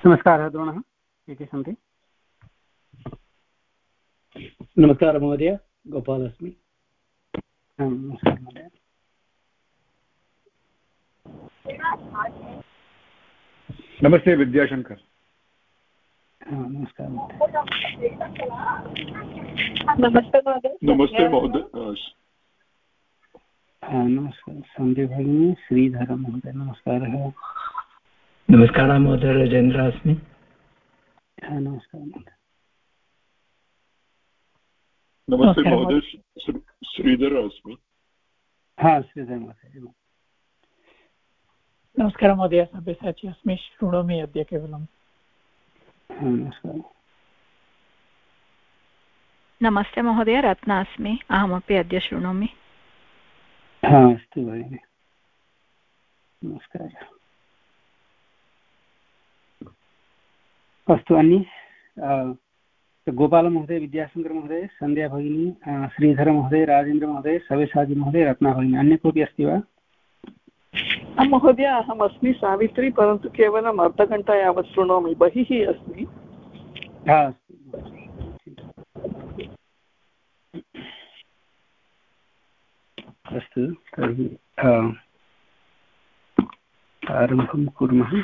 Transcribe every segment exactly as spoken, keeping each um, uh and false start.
नमस्कारः द्रोणः, के के सन्ति? नमस्कारः महोदय, गोपाल अस्मि। नमस्कारः महोदय। नमस्ते विद्याशंकर। नमस्कारः नमस्ते महोदय। नमस्ते महोदय। नमस्कारः सन्ध्या भगिनी, श्रीधर महोदय नमस्कारः। नमस्कारः महोदय, राजेन्द्र अस्मि। नमस्कारः महोदय। नमस्ते महोदय, श्रीधर अस्मि। हा श्रीधर महोदय। नमस्कारः महोदय, सब्यसाची अस्मि, शृणोमि अद्य केवलम्। नमस्कारः। नमस्ते महोदय, रत्ना अस्मि, अहमपि अद्य शृणोमि। हा अस्तु भगिनि, नमस्कारः। अस्तु, अन्ये गोपालमहोदय, विद्याशङ्करमहोदय, सन्ध्या भगिनी, श्रीधरमहोदय, राजेन्द्रमहोदय, सव्यसाची महोदय, रत्ना भगिनी, अन्य कोऽपि अस्ति वा? महोदय अहम् अस्मि सावित्री, परन्तु केवलम् अर्धघण्टा यावत् शृणोमि, बहिः अस्मि। अस्तु, तर्हि आरम्भं कुर्मः।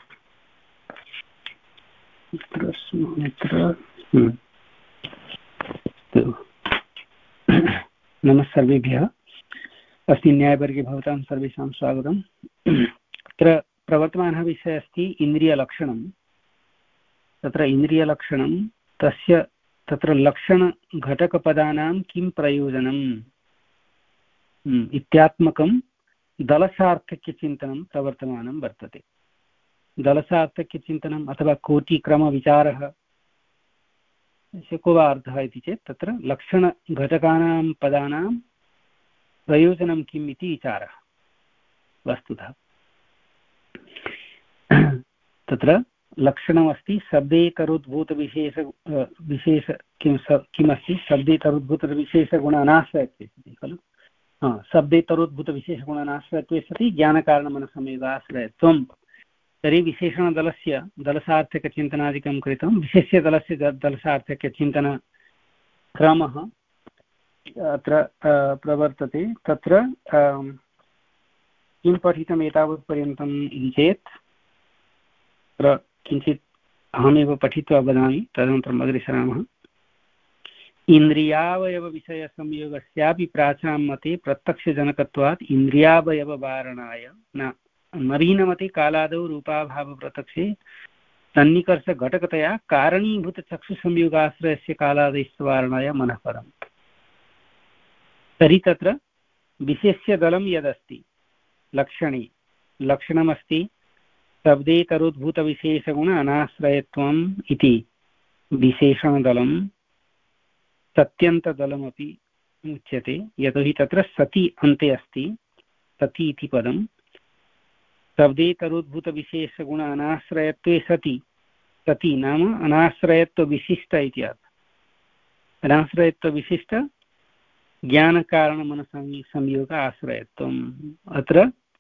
नमः सर्वेभ्यः। अस्मिन् न्यायवर्गे भवतां सर्वेषां स्वागतम्। अत्र प्रवर्तमानः विषयः अस्ति इन्द्रियलक्षणं। तत्र इन्द्रियलक्षणं तस्य तत्र लक्षणघटकपदानां किं प्रयोजनम् इत्यात्मकं दलसार्थक्यचिन्तनं प्रवर्तमानं वर्तते। दलसार्थक्यचिन्तनम् अथवा कोटिक्रमविचारः को वा अर्थः इति चेत् तत्र लक्षणघटकानां पदानां प्रयोजनं किम् इति विचारः वस्तुतः। तत्र लक्षणमस्ति शब्देतरोद्भूतविशेष विशेष किं किमस्ति शब्देतरोद्भूतविशेषगुणानाश्रयत्वे खलु। हा, शब्देतरोद्भूतविशेषगुणानाश्रयत्वे सति ज्ञानकारणमनसंयोगाश्रयत्वं। तर्हि विशेषणदलस्य दलसार्थक्यचिन्तनादिकं कृतं। विशेष्यदलस्य दलसार्थक्यचिन्तनक्रमः अत्र प्रवर्तते। तत्र किं पठितम् एतावत्पर्यन्तम् इति चेत् तत्र किञ्चित् अहमेव पठित्वा वदामि, तदनन्तरम् अग्रे सरामः। इन्द्रियावयवविषयसंयोगस्यापि प्राचां मते प्रत्यक्षजनकत्वात् इन्द्रियावयववारणाय न नवीनमते कालादौ रूपाभावप्रत्यक्षे सन्निकर्षघटकतया कारणीभूतचक्षुसंयोगाश्रयस्य कालादेशवारणाय मनः परम्। तर्हि तत्र विशेष्यदलं यदस्ति लक्षणे, लक्षणमस्ति शब्देतरोद्भूतविशेषगुण अनाश्रयत्वम् इति विशेषणदलं। सत्यन्तदलमपि उच्यते, यतोहि तत्र सति अन्ते अस्ति, सति इति पदं। शब्देतरोद्भूतविशेषगुण अनाश्रयत्वे सति, सति नाम अनाश्रयत्वविशिष्ट इति अर्थः। अनाश्रयत्वविशिष्ट ज्ञानकारणमनसंयोग आश्रयत्वम्। अत्र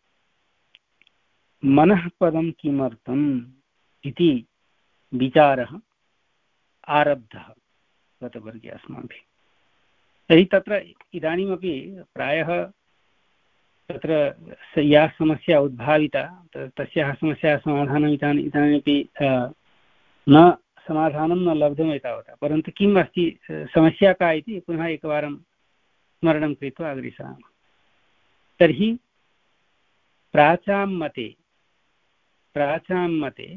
मनः पदं किमर्थम् इति विचारः आरब्धः गतवर्गे अस्माभिः। तर्हि तत्र इदानीमपि प्रायः तत्र या समस्या उद्भाविता तस्याः समस्याः समाधानम् इदानीम् इदानीमपि न समाधानं न लब्धम् एतावता, परन्तु किम् अस्ति समस्या का इति पुनः एकवारं स्मरणं कृत्वा अग्रे सरामः। तर्हि प्राचां मते प्राचां मते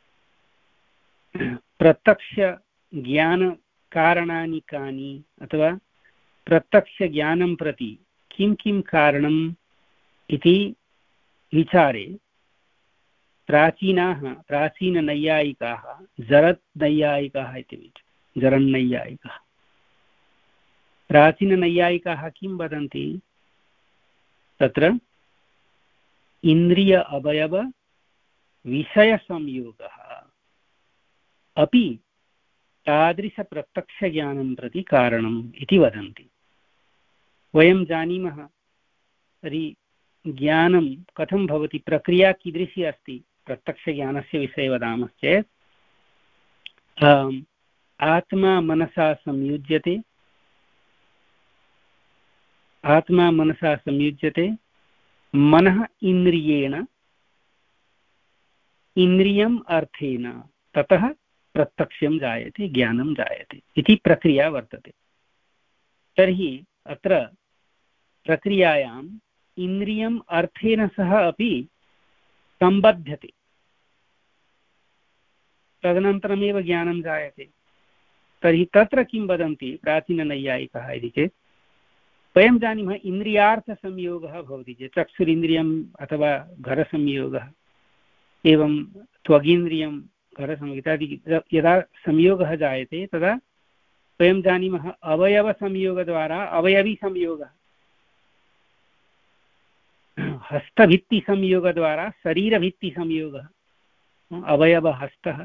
प्रत्यक्षज्ञानकारणानि कानि अथवा प्रत्यक्षज्ञानं प्रति किं किं कारणम् इति विचारे प्राचीनाः प्राचीननैयायिकाः जरन्नैयायिकाः इति जरन्नैयायिकाः प्राचीननैयायिकाः किं वदन्ति, तत्र इन्द्रिय अवयव विषयसंयोगः अपि तादृशप्रत्यक्षज्ञानं प्रति कारणम् इति वदन्ति। वयं जानीमः तर्हि ज्ञानं कथं भवति, प्रक्रिया कीदृशी अस्ति प्रत्यक्षज्ञानस्य विषये वदामश्चेत् आत्मा मनसा संयुज्यते, आत्मा मनसा संयुज्यते, मनः इन्द्रियेण, इन्द्रियम् अर्थेन, ततः प्रत्यक्षं जायते, ज्ञानं जायते इति प्रक्रिया वर्तते। तर्हि अत्र प्रक्रियायाम् इन्द्रियम् अर्थेन सह अपि सम्बध्यते, तदनन्तरमेव ज्ञानं जायते। तर्हि तत्र किं वदन्ति प्राचीननैयायिकाः इति चेत्, वयं जानीमः इन्द्रियार्थसंयोगः भवति चेत्, चक्षुरिन्द्रियम् अथवा घरसंयोगः, एवं त्वगिन्द्रियं घरसंयोगः इत्यादि यदा संयोगः जायते तदा वयं जानीमः अवयवसंयोगद्वारा अवयवीसंयोगः, हस्तभित्तिसंयोगद्वारा शरीरभित्तिसंयोगः, अवयवहस्तः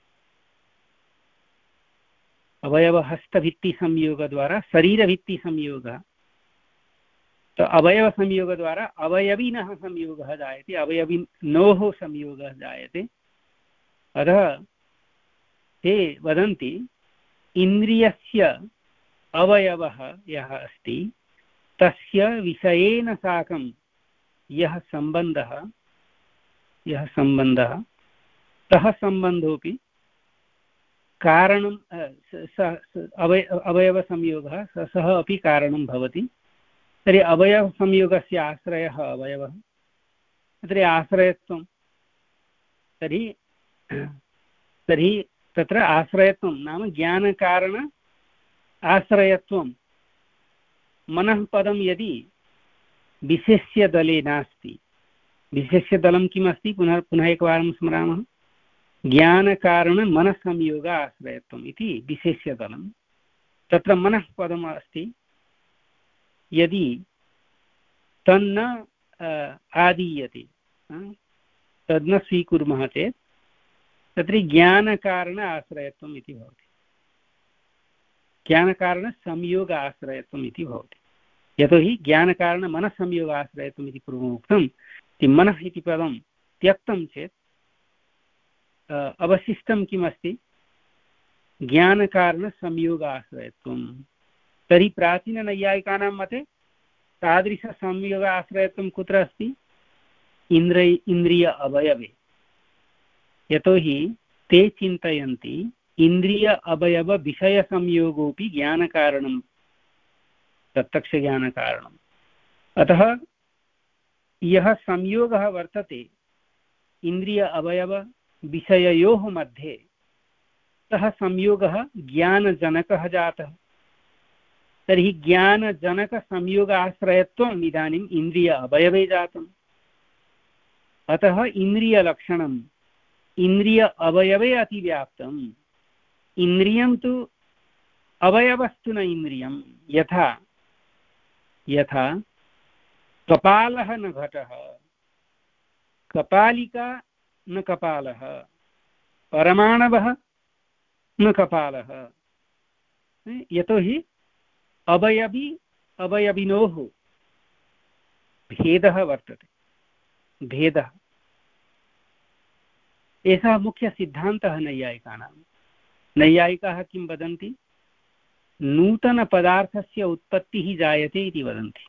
अवयवहस्तभित्तिसंयोगद्वारा शरीरभित्तिसंयोगः, तो अवयवसंयोगद्वारा अवयविनः संयोगः जायते, अवयविनोः संयोगः जायते। अतः ते वदन्ति इन्द्रियस्य अवयवः यः अस्ति तस्य विषयेन साकं यः सम्बन्धः यः सम्बन्धः सः सम्बन्धोऽपि कारणं अवय अवयवसंयोगः सः अपि कारणं भवति। तर्हि अवयवसंयोगस्य आश्रयः अवयवः, तर्हि आश्रयत्वं, तर्हि तर्हि तत्र आश्रयत्वं नाम ज्ञानकारण आश्रयत्वं। मनः पदं यदि विशेष्यदले नास्ति, विशेष्यदलं किमस्ति, पुनः पुनः एकवारं स्मरामः, ज्ञानकारणमनःसंयोग आश्रयत्वम् इति विशेष्यदलं। तत्र मनः पदम् अस्ति, यदि तन्न आदीयते, तद्न स्वीकुर्मः चेत् तत्र ज्ञानकारण आश्रयत्वम् इति भवति, ज्ञानकारणसंयोग आश्रयत्वम् इति भवति। यतोहि ज्ञानकारणमनःसंयोग आश्रयत्वम् इति पूर्वमुक्तं, मनः इति पदं त्यक्तं चेत् अवशिष्टं किमस्ति, ज्ञानकारणसंयोग आश्रयत्वं। तर्हि प्राचीननैयायिकानां मते तादृशसंयोग आश्रयत्वं कुत्र अस्ति, इन्द्र इन्द्रिय अवयवे। यतोहि ते चिन्तयन्ति इन्द्रिय अवयव विषयसंयोगोऽपि ज्ञानकारणं, प्रत्यक्षज्ञानकारणम्। अतः यः संयोगः वर्तते इन्द्रिय अवयव विषययोः मध्ये, सः संयोगः ज्ञानजनकः जातः। तर्हि ज्ञानजनकसंयोगाश्रयत्वम् इदानीम् इन्द्रिय अवयवे जातम्। अतः इन्द्रियलक्षणम् इन्द्रिय अवयवे अतिव्याप्तम्। इन्द्रियं तु अवयवस्तु न इन्द्रियं, यथा यथा कपालः न घटः, कपालिका न कपालः, परमाणवः न कपालः। यतोहि अवयवी अवयविनोः भेदः वर्तते, भेदः। एषः मुख्यसिद्धान्तः नैयायिकानां। नैयायिकाः किं वदन्ति, नूतनपदार्थस्य उत्पत्तिः जायते इति वदन्ति।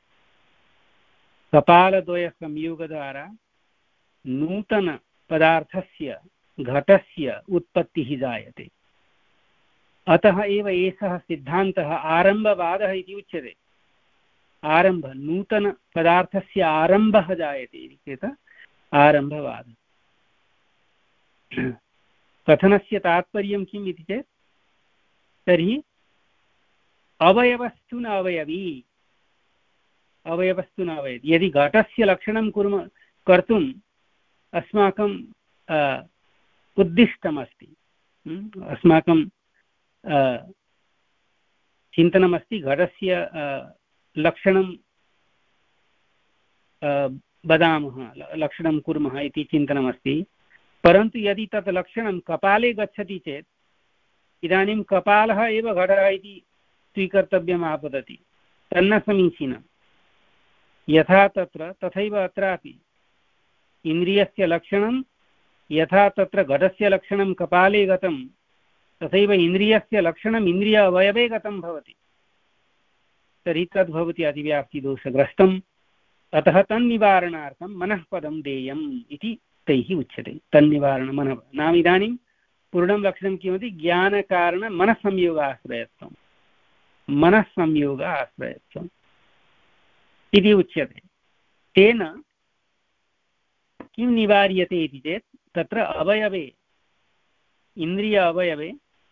कपालद्वयसंयोगद्वारा नूतनपदार्थस्य घटस्य उत्पत्तिः जायते। अतः एव एषः सिद्धान्तः आरम्भवादः इति उच्यते। आरम्भ, नूतनपदार्थस्य आरम्भः जायते इति चेत् आरम्भवादः। कथनस्य तात्पर्यं किम् इति चेत्, तर्हि अवयवस्तु न अवयवी, अवयवस्तु न अवयवी। यदि घटस्य लक्षणं कुर्मः कर्तुम् अस्माकं उद्दिष्टमस्ति, अस्माकं चिन्तनमस्ति, घटस्य लक्षणं वदामः, लक्षणं कुर्मः इति चिन्तनमस्ति। परन्तु यदि तत् लक्षणं कपाले गच्छति चेत् इदानीं कपालः एव घटः इति स्वीकर्तव्यम् आपतति, तन्न समीचीनं। यथा तत्र तथैव अत्रापि इन्द्रियस्य लक्षणं यथा तत्र घटस्य लक्षणं कपाले गतं, तथैव इन्द्रियस्य लक्षणम् इन्द्रिय अवयवे गतं भवति तर्हि तद्भवति अतिव्याप्तिदोषग्रस्तम्। अतः तन्निवारणार्थं मनःपदं देयम् इति तैः उच्यते। तन्निवारण मनः नाम इदानीं पूर्णं लक्षणं किमपि ज्ञानकारणमनःसंयोगाश्रयत्वं मनःसंयोग आश्रयत्वम् इति उच्यते। तेन किं निवार्यते इति चेत् तत्र अवयवे इन्द्रिय अवयवे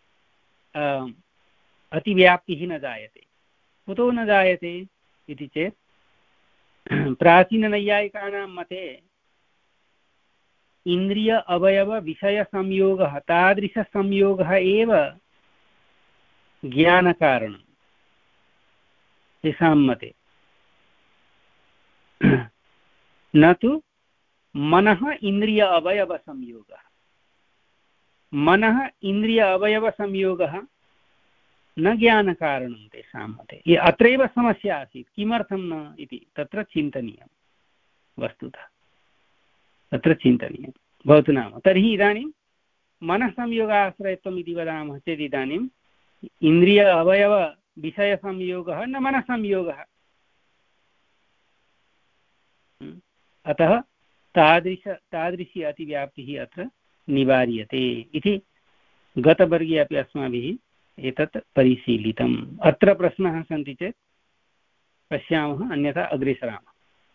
अतिव्याप्तिः न जायते। कुतो न जायते इति चेत् प्राचीननैयायिकानां मते इन्द्रिय अवयव विषयसंयोगः तादृशसंयोगः एव ज्ञानकारणं तेषां मते, न तु मनः इन्द्रिय अवयवसंयोगः। मनः इन्द्रिय अवयवसंयोगः न ज्ञानकारणं तेषां मते। अत्रैव समस्या आसीत्, किमर्थं न इति तत्र चिन्तनीयं, वस्तुतः तत्र चिन्तनीयं भवतु। नाम तर्हि इदानीं मनःसंयोगाश्रयत्वम् इति वदामः चेत् इदानीम् इन्द्रिय अवयव विषयसंयोगः न मनःसंयोगः। अतः तादृश तादृशी अतिव्याप्तिः अत्र निवार्यते इति गतवर्गे अपि अस्माभिः एतत् परिशीलितम्। अत्र प्रश्नाः सन्ति चेत् पश्यामः, अन्यथा अग्रे सरामः।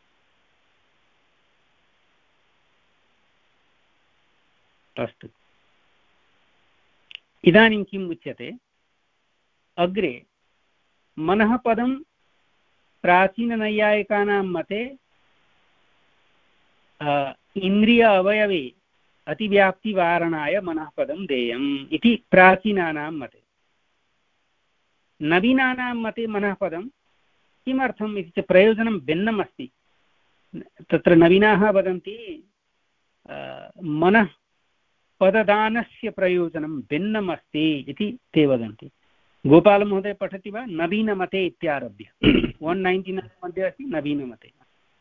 अस्तु, इदानीं किम् उच्यते? अग्रे मनः पदं प्राचीननैयायिकानां मते इन्द्रिय अवयवे अतिव्याप्तिवारणाय मनः पदं देयम् इति प्राचीनानां मते। नवीनानां मते मनः पदं किमर्थम् इति चेत् प्रयोजनं भिन्नम् अस्ति। तत्र नवीनाः वदन्ति मनः पददानस्य प्रयोजनं भिन्नम् अस्ति इति ते वदन्ति। गोपालमहोदय पठति वा? नवीनमते इत्यारभ्य वन् नैन्टि नैन् मध्ये अस्ति नवीनमते।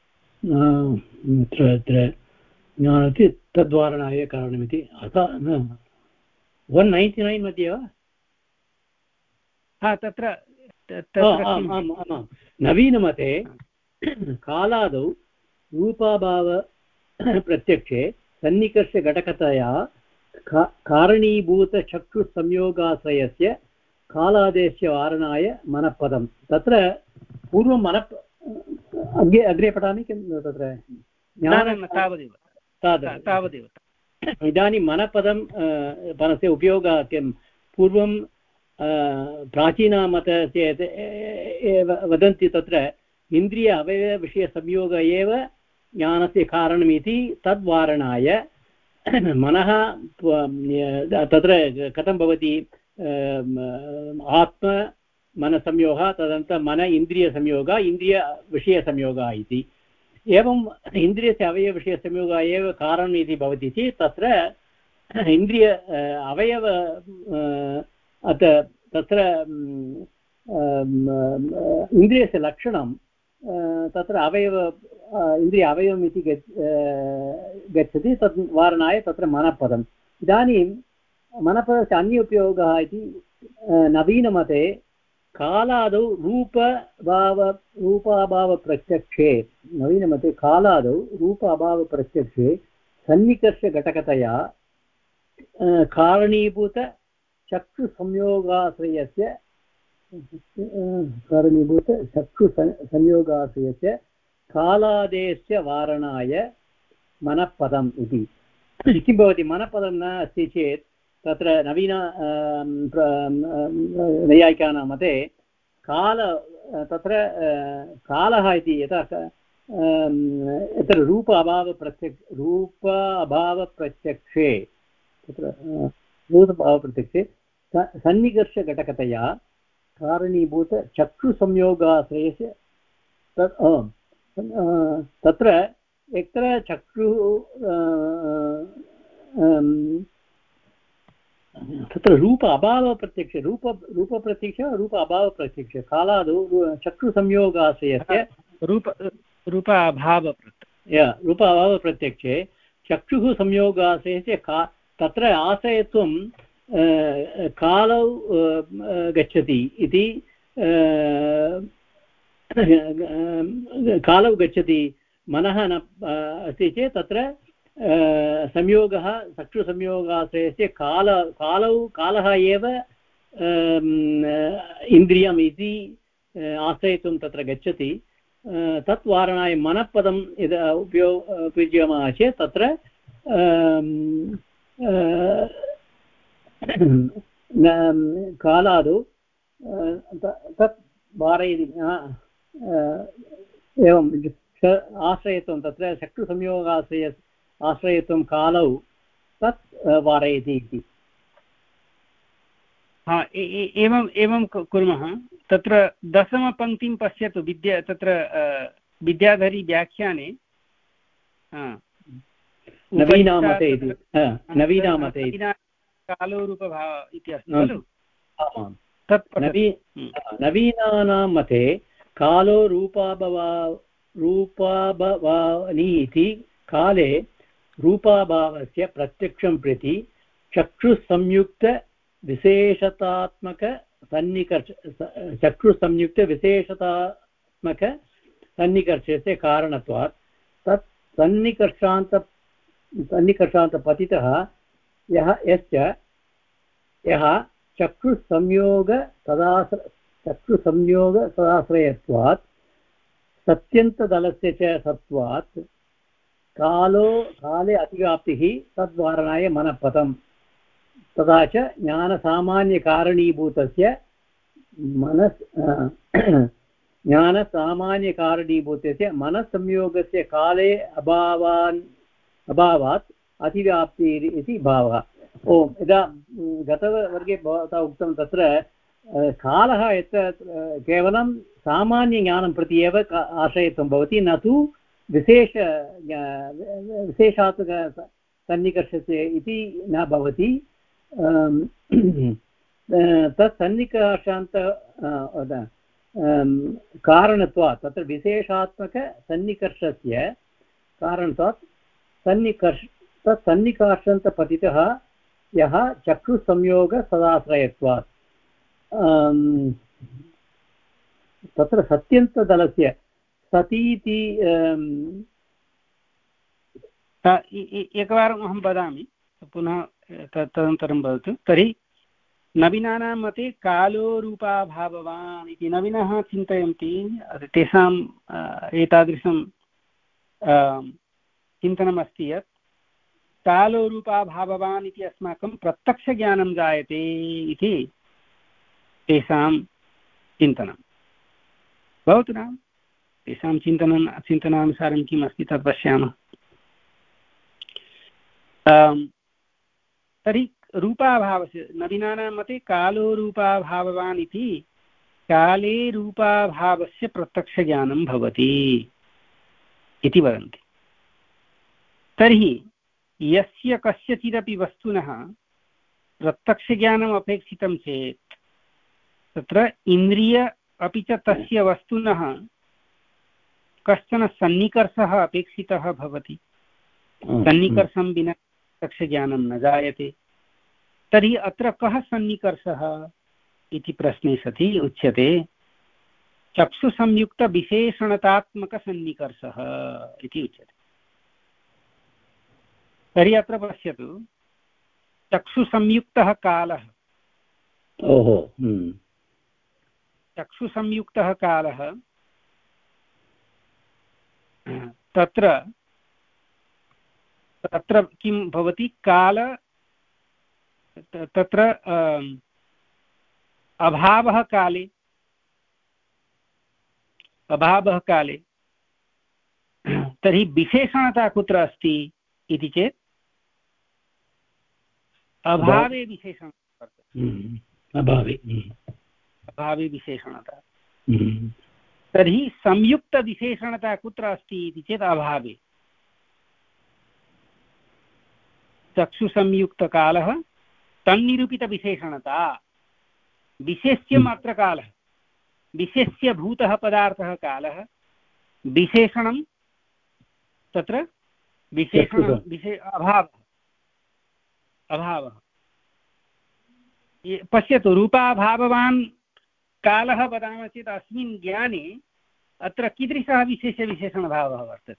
ज्ञानति तद्वारणाय कारणमिति अतः वन् नैन्टि नैन् मध्ये वा? हा, तत्र नवीनमते कालादौ रूपाभाव प्रत्यक्षे सन्निकर्षघटकतया कारणीभूतचक्षुसंयोगाश्रयस्य कालादेशस्य वारणाय मनःपदं। तत्र पूर्वं मनः अग्रे अग्रे पठामि किं तत्र तावदेव तावदेव इदानीं मनःपदं पदस्य उपयोगः किं पूर्वं प्राचीनमत चेत् वदन्ति तत्र इन्द्रिय अवयवविषयसंयोग एव ज्ञानस्य कारणमिति तद्वारणाय मनः तत्र कथं भवति आत्म मनसंयोगः तदनन्तरं मन इन्द्रियसंयोगः इन्द्रियविषयसंयोगः इति एवम् इन्द्रियस्य अवयवविषयसंयोगः एव कारणम् इति भवति चेत् तत्र इन्द्रिय अवयव अत तत्र इन्द्रियस्य लक्षणं तत्र अवयव इन्द्रिय अवयवम् इति गच्छति तत् वारणाय तत्र मनःपदम्। इदानीं मनःपदस्य अन्य उपयोगः इति नवीनमते कालादौ रूपभाव रूपाभावप्रत्यक्षे नवीनमते कालादौ रूप अभावप्रत्यक्षे सन्निकर्षघटकतया कारणीभूतचक्षुसंयोगाश्रयस्य कारणीभूतचक्षुसंयोगाश्रयस्य कालादेशस्य वारणाय मनःपदम् इति। किं भवति? मनःपदं न अस्ति चेत् तत्र नवीन नैयायिकानां मते काल तत्र कालः इति यथा यत्र रूप अभावप्रत्यक्ष रूप अभावप्रत्यक्षे तत्र रूप अभावप्रत्यक्षे सन्निकर्षघटकतया कारणीभूतचक्षुसंयोगाश्रयस्य तत्र यत्र चक्षुः तत्र रूप अभावप्रत्यक्ष रूप रूपप्रत्यक्ष रूप अभावप्रत्यक्ष कालादौ चक्षुसंयोगाश्रयस्य रूप रूप अभावप्रत्यक्ष रूप अभावप्रत्यक्षे चक्षुः संयोगाश्रयस्य का तत्र आश्रयत्वं कालौ गच्छति इति कालौ गच्छति मनः न अस्ति चेत् तत्र संयोगः चक्षुसंयोगाश्रयस्य काल कालौ कालः एव इन्द्रियम् इति आश्रयितुं तत्र गच्छति तत् वारणाय मनःपदं यदा उपयोग उपयुज्यमानः चेत् तत्र कालादौ तत् वारयति एवं आश्रयत्वं तत्र चक्षुसंयोगाश्रय आश्रयत्वं कालौ तत् वारयति इति। हा एवम् एवं कुर्मः। तत्र दशमपङ्क्तिं पश्यतु विद्या तत्र विद्याधरी व्याख्याने नवीनामते इति नवीनामते कालो रूपभाव इति अस्ति खलु। तत् नवीनानां मते कालो रूपाभवा रूपाभवानि इति काले रूपाभावस्य प्रत्यक्षं प्रति चक्षुसंयुक्तविशेषतात्मक सन्निकर्ष चक्षुसंयुक्तविशेषतात्मक सन्निकर्षस्य कारणत्वात् तत् सन्निकर्षान्त सन्निकर्षान्तपतितः यः यश्च यः चक्षुसंयोग तदाश्र चक्षुसंयोग तदाश्रयत्वात् सत्यन्तदलस्य च सत्वात् कालो काले अतिव्याप्तिः तद्वारणाय मनःपतम् तथा च ज्ञानसामान्यकारणीभूतस्य मनस् ज्ञानसामान्यकारणीभूतस्य मनस्संयोगस्य काले अभावान् अभावात् अतिव्याप्तिः इति भावः। ओम् यदा गतवर्गे भवता उक्तं तत्र कालः यत् केवलं सामान्यज्ञानं प्रति एव आश्रयत्वं भवति न तु विशेष विशेषात्मक सन्निकर्षस्य इति न भवति। तत् सन्निकर्षान्त कारणत्वात् तत्र विशेषात्मकसन्निकर्षस्य कारणत्वात् सन्निकर्ष तत् सन्निकर्षान्तपतितः यः चक्षुसंयोग सदाश्रयत्वात् तत्र सत्यन्तदलस्य सतीति एकवारम् अहं वदामि पुनः तदनन्तरं भवतु। तर्हि नवीनानां मते कालो रूपाभाववान् इति नवीनः चिन्तयन्ति तेषाम् एतादृशं चिन्तनमस्ति यत् कालो रूपाभाववान् इति अस्माकं प्रत्यक्षज्ञानं जायते इति तेषां चिन्तनं भवतु न। तेषां चिन्तनं चिन्तनानुसारं किम् अस्ति तत् पश्यामः। तर्हि रूपाभावस्य नवीनानां मते कालो रूपाभाववान् इति काले रूपाभावस्य प्रत्यक्षज्ञानं भवति इति वदन्ति। तर्हि यस्य कस्यचिदपि वस्तुनः प्रत्यक्षज्ञानम् अपेक्षितं चेत् तत्र इन्द्रिय अपि च तस्य वस्तुनः कश्चन सन्निकर्षः अपेक्षितः भवति। सन्निकर्षं विना प्रत्यक्षज्ञानं न जायते। तर्हि अत्र कः सन्निकर्षः इति प्रश्ने सति उच्यते चक्षुसंयुक्तविशेषणतात्मकसन्निकर्षः इति उच्यते। तर्हि अत्र पश्यतु चक्षुसंयुक्तः कालः ओहो चक्षुसंयुक्तः कालः तत्र तत्र किं भवति काल तत्र अभावः काले अभावः काले तर्हि विशेषणता कुत्र अस्ति इति चेत् अभावे विशेषणता अभावे अभावे विशेषणता। तर्हि संयुक्तविशेषणता कुत्र अस्ति इति चेत् अभावे। चक्षुसंयुक्तकालः तन्निरूपितविशेषणता विशेष्यमात्रकालः विशेष्यभूतः पदार्थः कालः विशेषणं तत्र विशेषण विशे अभावः अभावः पश्यतु रूपाभाववान् कालः वदामः चेत् अस्मिन् ज्ञाने अत्र कीदृशः विशेषविशेषणभावः वर्तते।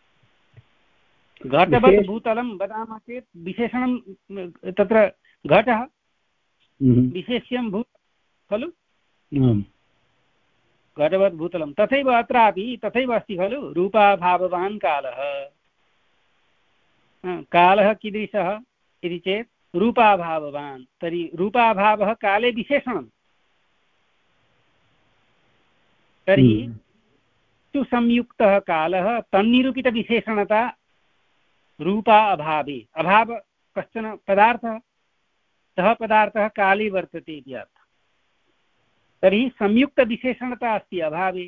घटवत् भूतलं वदामः चेत् विशेषणं तत्र घटः विशेष्यं भूत खलु, घटवत् भूतलं। तथैव अत्रापि तथैव अस्ति खलु, रूपाभाववान् कालः। कालः कीदृशः इति चेत् रूपाभाववान्, तर्हि रूपाभावः काले विशेषणं। तर्हि सुसंयुक्तः कालः तन्निरूपितविशेषणता रूपा अभावे, अभाव कश्चन पदार्थः, सः पदार्थः काले वर्तते इति अर्थः। तर्हि संयुक्तविशेषणता अस्ति अभावे,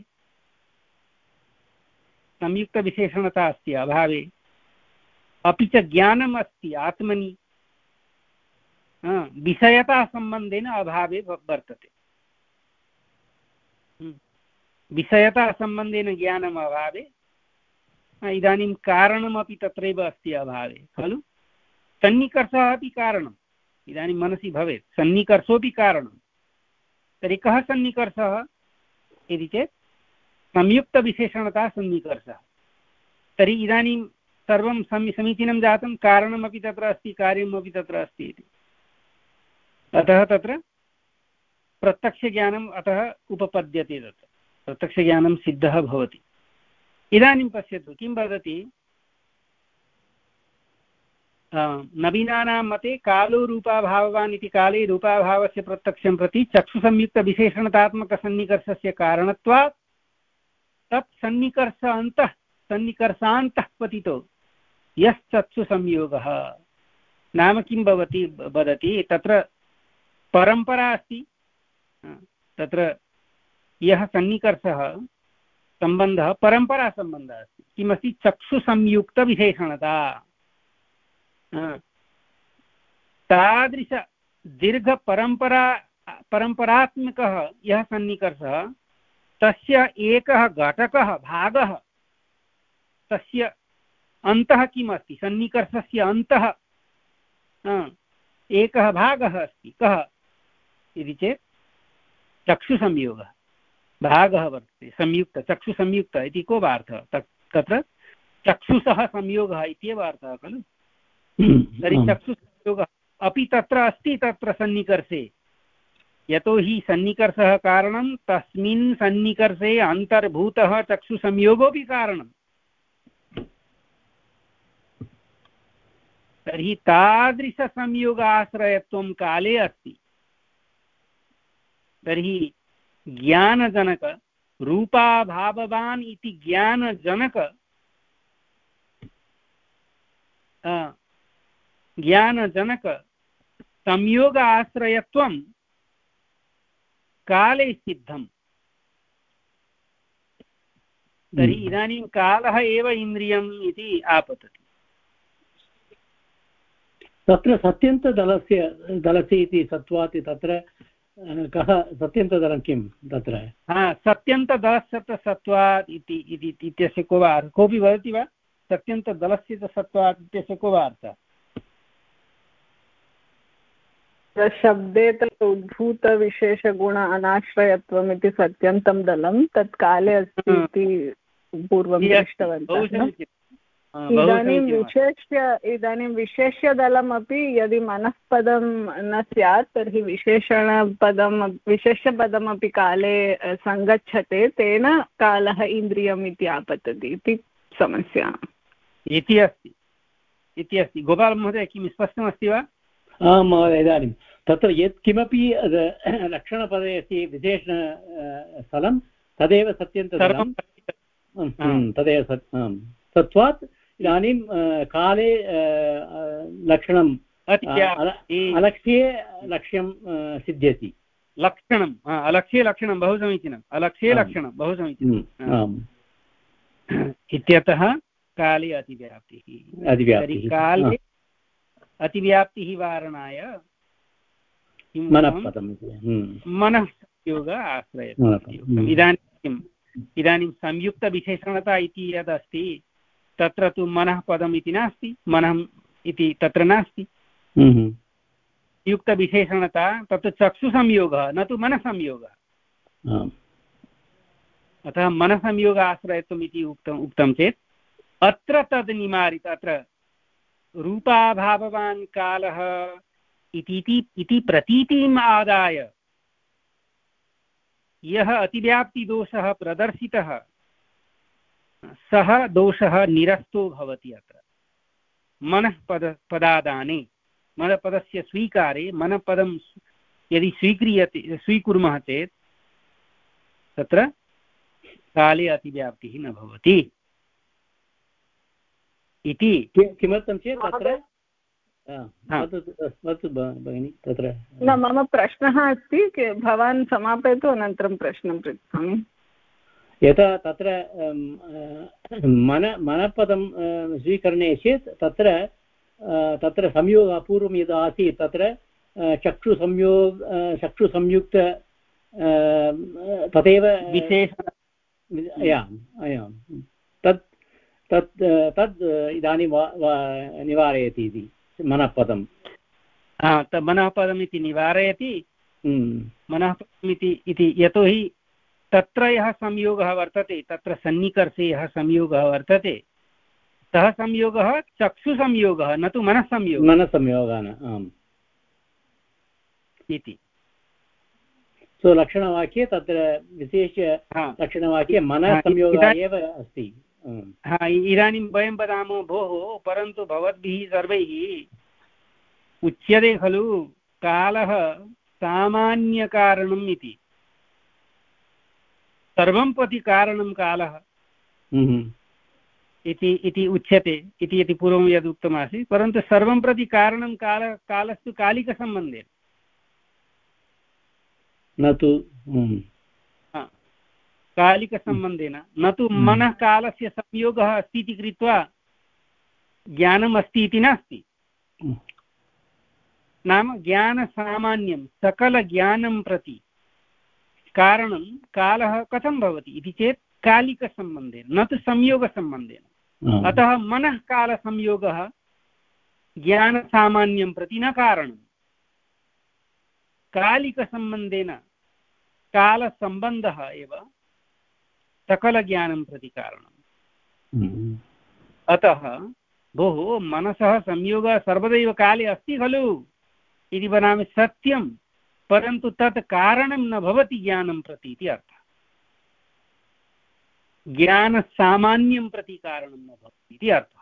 संयुक्तविशेषणता अस्ति अभावे, अपि च ज्ञानम् अस्ति आत्मनि, विषयतासम्बन्धेन अभावे वर्तते। विषयतासम्बन्धेन ज्ञानम् अभावे, इदानीं कारणमपि तत्रैव अस्ति अभावे खलु। सन्निकर्षः अपि कारणम् इदानीं मनसि भवेत्, सन्निकर्षोऽपि कारणं। तर्हि कः सन्निकर्षः इति चेत् संयुक्तविशेषणता सन्निकर्षः। तर्हि इदानीं सर्वं समी समीचीनं जातं, कारणमपि तत्र अस्ति, कार्यमपि तत्र अस्ति इति। अतः तत्र प्रत्यक्षज्ञानम् अतः उपपद्यते, तत्र प्रत्यक्षज्ञानं सिद्धः भवति। इदानीं पश्यतु किं वदति, नवीनानां मते कालो रूपाभाववान् इति काले रूपाभावस्य प्रत्यक्षं प्रति चक्षुसंयुक्तविशेषणतात्मकसन्निकर्षस्य कारणत्वात् तत् सन्निकर्ष अन्तः सन्निकर्षान्तः पतितो यश्चक्षुसंयोगः। नाम किं भवति वदति, तत्र परम्परा अस्ति, तत्र यः सन्निकर्षः सम्बन्धः परम्परासम्बन्धः अस्ति। किमस्ति, चक्षुसंयुक्तविशेषणता। तादृश दीर्घपरम्परा परम्परात्मकः यः सन्निकर्षः, तस्य एकः घटकः भागः, तस्य अन्तः किम् अस्ति, सन्निकर्षस्य अन्तः एकः भागः अस्ति। कः इति चेत् चक्षुसंयोगः भागः वर्तते, संयुक्त, चक्षुसंयुक्त इति को वा अर्थः, तत्र चक्षुषः संयोगः इत्येव अर्थः खलु। तर्हि चक्षुसंयोगः अपि तत्र अस्ति, तत्र सन्निकर्षे। यतोहि सन्निकर्षः कारणं, तस्मिन् सन्निकर्षे अन्तर्भूतः चक्षुसंयोगोऽपि कारणम्। तर्हि तादृशसंयोगाश्रयत्वं काले अस्ति। तर्हि ज्ञानजनक रूपाभाववान् इति ज्ञानजनक ज्ञानजनक संयोग आश्रयत्वं काले सिद्धम्। तर्हि इदानीं कालः एव इन्द्रियम् इति आपतति। तत्र सत्यन्तदलस्य दलस्य इति सत्त्वात् तत्र कः सत्यन्तदलं किं तत्र? हा, सत्यन्तदलस्य च सत्त्वात् इति इत्यस्य को वा कोऽपि वदति वा? सत्यन्तदलस्य च सत्त्वात् इत्यस्य को वा अर्थः? शब्दे तत् उद्भूतविशेषगुण अनाश्रयत्वम् इति सत्यन्तं दलं तत् काले अस्ति इति पूर्वं दृष्टवन्तः। इदानीं विशेष्य इदानीं विशेष्यदलमपि यदि मनःपदं न स्यात् तर्हि विशेषणपदं विशेष्यपदमपि काले सङ्गच्छते, तेन कालः इन्द्रियम् इति आपतति इति समस्या इति अस्ति इति अस्ति। गोपालमहोदय, किं स्पष्टमस्ति वा? आम् महोदय, इदानीं तत्र यत् किमपि लक्षणपदे अस्ति विशेषणस्थलं तदेव सत्यन्तदलं, तदेव तत्त्वात् इदानीं काले लक्षणं अलक्ष्ये लक्ष्यं सिद्ध्यति। लक्षणम् अलक्ष्ये लक्षणं बहु समीचीनम्, अलक्ष्ये लक्षणं बहु समीचीनम् इत्यतः काले अतिव्याप्तिः। अतिव्याप्तिः काले अतिव्याप्तिः वारणाय मनः योग आश्रयते। इदानीं किम्, इदानीं संयुक्तविशेषणता इति यदस्ति तत्र तु मनः पदम् इति नास्ति, मनः इति तत्र नास्ति। युक्तविशेषणता तत् चक्षुसंयोगः न तु मनसंयोगः। अतः मनसंयोग आश्रयत्वम् इति उक्तम् उक्तं चेत् अत्र तद् निवारित अत्र रूपाभाववान् कालः इति प्रतीतिम् आदाय यः अतिव्याप्तिदोषः प्रदर्शितः सः दोषः निरस्तो भवति। अत्र मनः पद पदादाने मनपदस्य स्वीकारे मनपदं यदि स्वीक्रियते स्वीकुर्मः चेत् तत्र काले अतिव्याप्तिः न भवति इति। किमर्थं चेत् तत्र तत्र न मम प्रश्नः अस्ति, भवान् समापयतु अनन्तरं प्रश्नं पृच्छामि। यथा तत्र मन मनपदं स्वीकरणे चेत् तत्र तत्र संयोगः पूर्वं यदा आसीत् तत्र चक्षुसंयोग चक्षुसंयुक्त तदेव विशेषण तत् तत् तद् इदानीं निवारयति इति मनःपदं मनःपदमिति निवारयति। मनःपदमिति इति यतोहि तत्र यः संयोगः वर्तते तत्र सन्निकर्षे यः संयोगः वर्तते सः संयोगः चक्षुसंयोगः न तु मनःसंयोगः। मनःसंयोगः आम् इति। सो लक्षणवाक्ये तत्र विशेष लक्षणवाक्ये मनःसंयोगः एव अस्ति। इदानीं वयं वदामः भोः परन्तु भवद्भिः सर्वैः उच्यते खलु कालः सामान्यकारणम् इति। सर्वं प्रति कारणं कालः इति इति उच्यते इति इति पूर्वं यद् उक्तमासीत्, परन्तु सर्वं प्रति कारणं काल कालस्तु कालिकसम्बन्धेन न तु कालिकसम्बन्धेन न तु मनः कालस्य संयोगः अस्ति इति कृत्वा ज्ञानम् अस्ति इति नास्ति। नाम ज्ञानसामान्यं सकलज्ञानं प्रति कारणं कालः कथं भवति इति चेत् कालिकसम्बन्धेन न तु संयोगसम्बन्धेन। अतः मनः कालसंयोगः ज्ञानसामान्यं प्रति न कारणं, कालिकसम्बन्धेन कालसम्बन्धः एव सकलज्ञानं प्रति कारणम्। अतः भोः मनसः संयोगः सर्वदैव काले अस्ति खलु इति वदामि सत्यं, परन्तु तत् कारणं न भवति ज्ञानं प्रति इति अर्थः। ज्ञानसामान्यं प्रति कारणं न भवति इति अर्थः।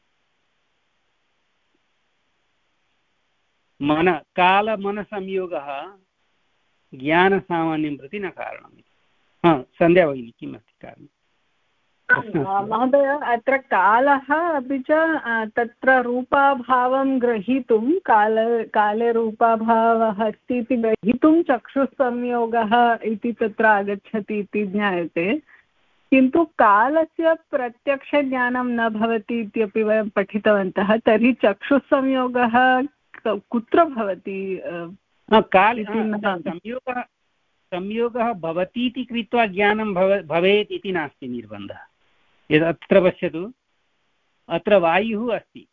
मन कालमनसंयोगः ज्ञानसामान्यं प्रति न कारणम्। हा सन्ध्या भगिनी किम् अस्ति कारणं? महोदय अत्र कालः अपि च तत्र रूपाभावं ग्रहीतुं काल काले रूपाभावः अस्ति इति ग्रहीतुं चक्षुसंयोगः इति तत्र आगच्छति इति ज्ञायते, किन्तु कालस्य प्रत्यक्षज्ञानं न भवति इत्यपि वयं पठितवन्तः। तर्हि चक्षुसंयोगः कुत्र भवति? काले संयोगः संयोगः भवति इति कृत्वा ज्ञानं भव भवेत् इति नास्ति निर्बन्धः। यद् अत्र पश्यतु, अत्र वायुः अस्ति,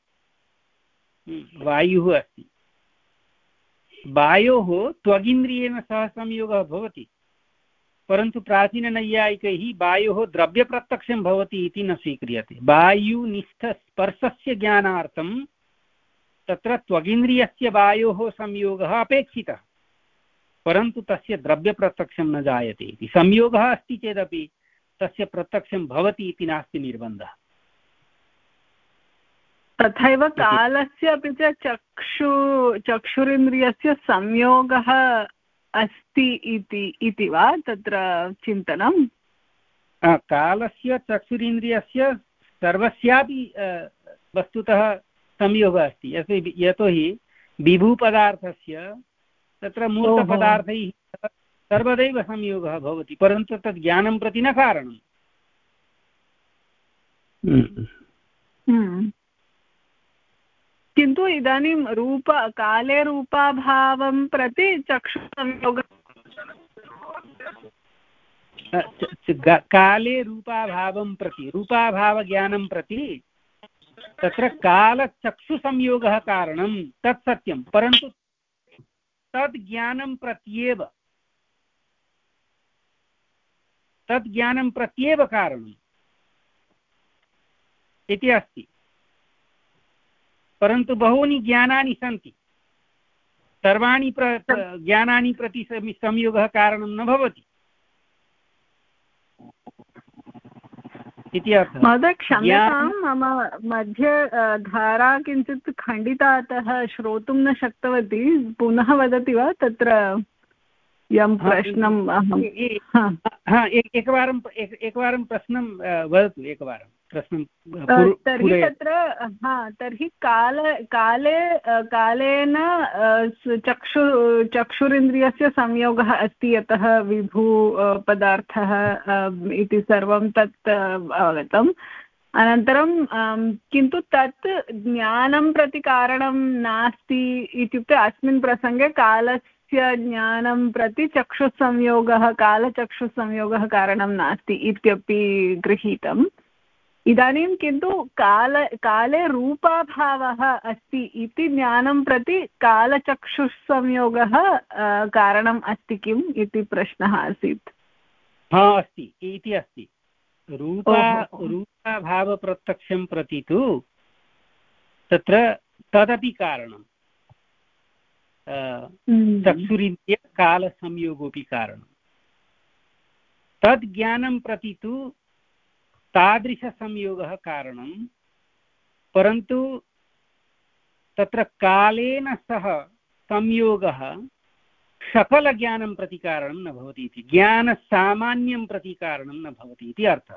वायुः अस्ति, वायोः त्वगिन्द्रियेण सह संयोगः भवति, परन्तु प्राचीननैयायिकैः वायोः द्रव्यप्रत्यक्षं भवति इति न स्वीक्रियते। वायुनिष्ठस्पर्शस्य ज्ञानार्थं तत्र त्वगिन्द्रियस्य वायोः संयोगः अपेक्षितः, परन्तु तस्य द्रव्यप्रत्यक्षं न जायते इति। संयोगः अस्ति चेदपि तस्य प्रत्यक्षं भवति इति नास्ति निर्बन्धः। तथैव कालस्य अपि च चक्षु चक्षुरिन्द्रियस्य संयोगः अस्ति इति इति वा तत्र चिन्तनं? कालस्य चक्षुरिन्द्रियस्य सर्वस्यापि वस्तुतः संयोगः अस्ति। यतो यतोहि विभुपदार्थस्य तत्र मूर्तपदार्थैः सर्वदैव संयोगः भवति, परन्तु तद् ज्ञानं प्रति न कारणम्। किन्तु इदानीं रूप काले रूपाभावं प्रति चक्षुसंयोगः काले रूपाभावं प्रति रूपाभावज्ञानं प्रति तत्र कालचक्षुसंयोगः कारणं तत् सत्यं, परन्तु तद् ज्ञानं प्रत्येव तद् ज्ञानं प्रत्येव कारणम् इति अस्ति। परन्तु बहूनि ज्ञानानि सन्ति, सर्वाणि प्र ज्ञानानि प्रति संयोगः कारणं न भवति इति अर्थः। महोदय क्षम्यतां, मम मध्ये धारा किञ्चित् खण्डिता, अतः श्रोतुं न शक्तवती। पुनः वदति वा? तत्र यं प्रश्नम् अहं एकवारं एकवारं प्रश्नं वदतु, एकवारं प्रश्नं। तर्हि तत्र हा तर्हि काल काले कालेन चक्षु चक्षुरिन्द्रियस्य संयोगः अस्ति, यतः विभू पदार्थः इति सर्वं तत् अवगतम्। अनन्तरं किन्तु तत् ज्ञानं प्रति कारणं नास्ति इत्युक्ते अस्मिन् प्रसङ्गे कालस्य ज्ञानं प्रति चक्षुसंयोगः कालचक्षुसंयोगः कारणं नास्ति इत्यपि गृहीतम्। इदानीं किन्तु काल काले रूपाभावः अस्ति इति ज्ञानं प्रति कालचक्षुसंयोगः कारणम् अस्ति किम् इति प्रश्नः आसीत्। हा अस्ति इति अस्ति। रूपा रूपाभावप्रत्यक्षं प्रति तु तत्र तदपि कारणं, चक्षुरिन्द्रिय कालसंयोगोऽपि कारणं। तद् ज्ञानं प्रति तु तादृशसंयोगः कारणं, परन्तु तत्र कालेन सह संयोगः सकलज्ञानं प्रति कारणं न भवति इति, ज्ञानसामान्यं प्रति कारणं न भवति इति अर्थः।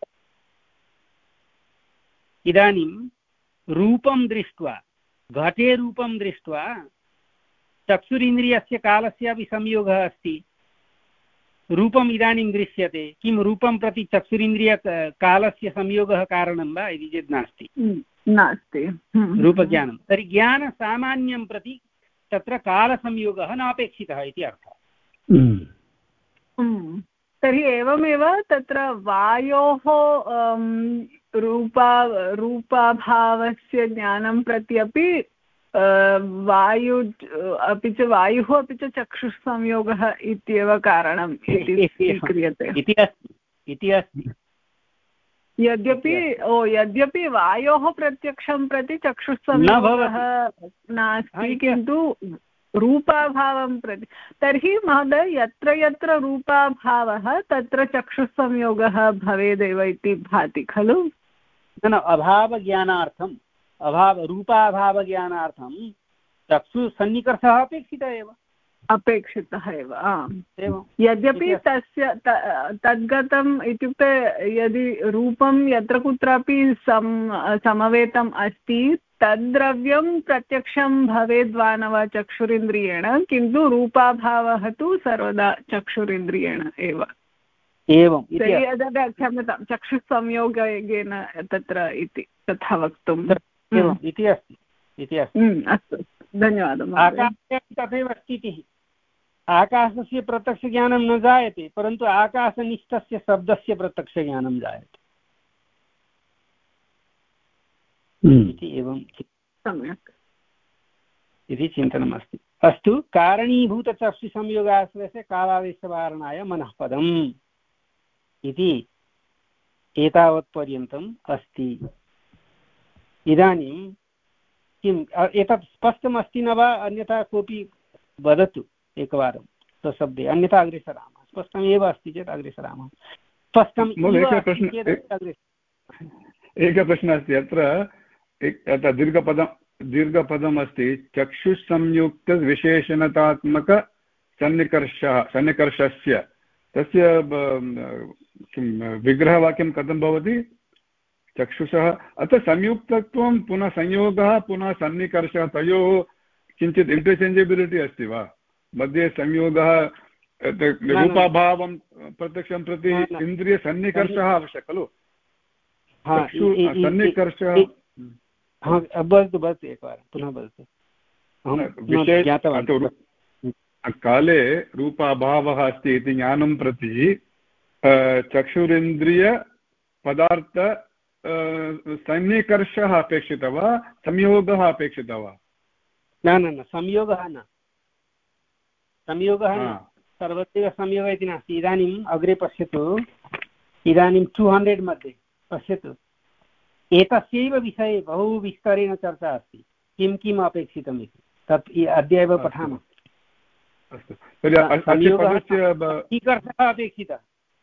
इदानीं रूपं दृष्ट्वा, घटे रूपं दृष्ट्वा चक्षुरिन्द्रियस्य कालस्यापि संयोगः अस्ति। रूपम् इदानीं दृश्यते, किं रूपं प्रति चक्षुरिन्द्रिय कालस्य संयोगः कारणं वा इति चेत् नास्ति, नास्ति रूपज्ञानं। तर्हि ज्ञानसामान्यं प्रति तत्र कालसंयोगः नापेक्षितः इति अर्थः। तर्हि एवमेव तत्र वायोः रूपा रूपाभावस्य ज्ञानं प्रति अपि वायु अपि च वायुः अपि च चक्षुसंयोगः इत्येव कारणम् इति स्वीक्रियते इति अस्ति। यद्यपि ओ यद्यपि वायोः प्रत्यक्षं प्रति चक्षुसंयोगः नास्ति, किन्तु रूपाभावं प्रति। तर्हि महोदय, यत्र यत्र रूपाभावः तत्र चक्षुसंयोगः भवेदेव इति भाति खलु? न, अभावज्ञानार्थम् अभाव रूपाभावज्ञानार्थं चक्षुसन्निकर्षः अपेक्षितः एव अपेक्षितः एव। आम्, यद्यपि तस्य तद्गतम् इत्युक्ते यदि रूपं यत्र कुत्रापि सम समवेतम् अस्ति, तद्द्रव्यं प्रत्यक्षं भवेद्वा न वा चक्षुरिन्द्रियेण, किन्तु रूपाभावः तु सर्वदा चक्षुरिन्द्रियेण एव। एवं क्षम्यतां, चक्षुसंयोगेन तत्र इति तथा वक्तुम् इति अस्ति इति अस्ति। अस्तु, धन्यवादः। आकाशे तथैव स्थितिः। आकाशस्य प्रत्यक्षज्ञानं न जायते, परन्तु आकाशनिष्ठस्य शब्दस्य प्रत्यक्षज्ञानं जायते इति एवं सम्यक् इति चिन्तनमस्ति। अस्तु, कारणीभूतचक्षुसंयोगाश्रयस्य कालादेशवारणाय मनः पदम् इति एतावत्पर्यन्तम् अस्ति। इदानीं किम् एतत् स्पष्टमस्ति न वा? अन्यथा कोऽपि वदतु एकवारं स्वशब्दे, अन्यथा अग्रे सरामः। स्पष्टमेव अस्ति चेत् अग्रे सरामः। स्पष्टम् एकः प्रश्नः अस्ति अत्र। दीर्घपदं दीर्घपदम् अस्ति, चक्षुसंयुक्तविशेषणतात्मकसन्निकर्षः सन्निकर्षस्य, तस्य किं विग्रहवाक्यं कथं भवति? चक्षुषः अत्र संयुक्तत्वं पुनः संयोगः पुनः सन्निकर्षः, तयोः किञ्चित् इंटर्चेञ्जेबिलिटि अस्ति वा? मध्ये संयोगः रूपाभावं प्रत्यक्षं प्रति इन्द्रियसन्निकर्षः आवश्यकः खलु? सन्निकर्षः वदतु वदतु एकवारं पुनः वदतु। काले रूपाभावः अस्ति इति ज्ञानं प्रति चक्षुरिन्द्रियपदार्थ सन्निकर्षः अपेक्षितः वा, संयोगः अपेक्षितः वा? न न न संयोगः न संयोगः सर्वत्रैव संयोगः इति नास्ति। इदानीम् अग्रे पश्यतु, इदानीं टु हण्ड्रेड् मध्ये पश्यतु, एतस्यैव विषये बहु विस्तरेण चर्चा अस्ति, किं किम् अपेक्षितम् इति, तत् अद्य एव पठामः। संयोगः संनिकर्षः अपेक्षितः।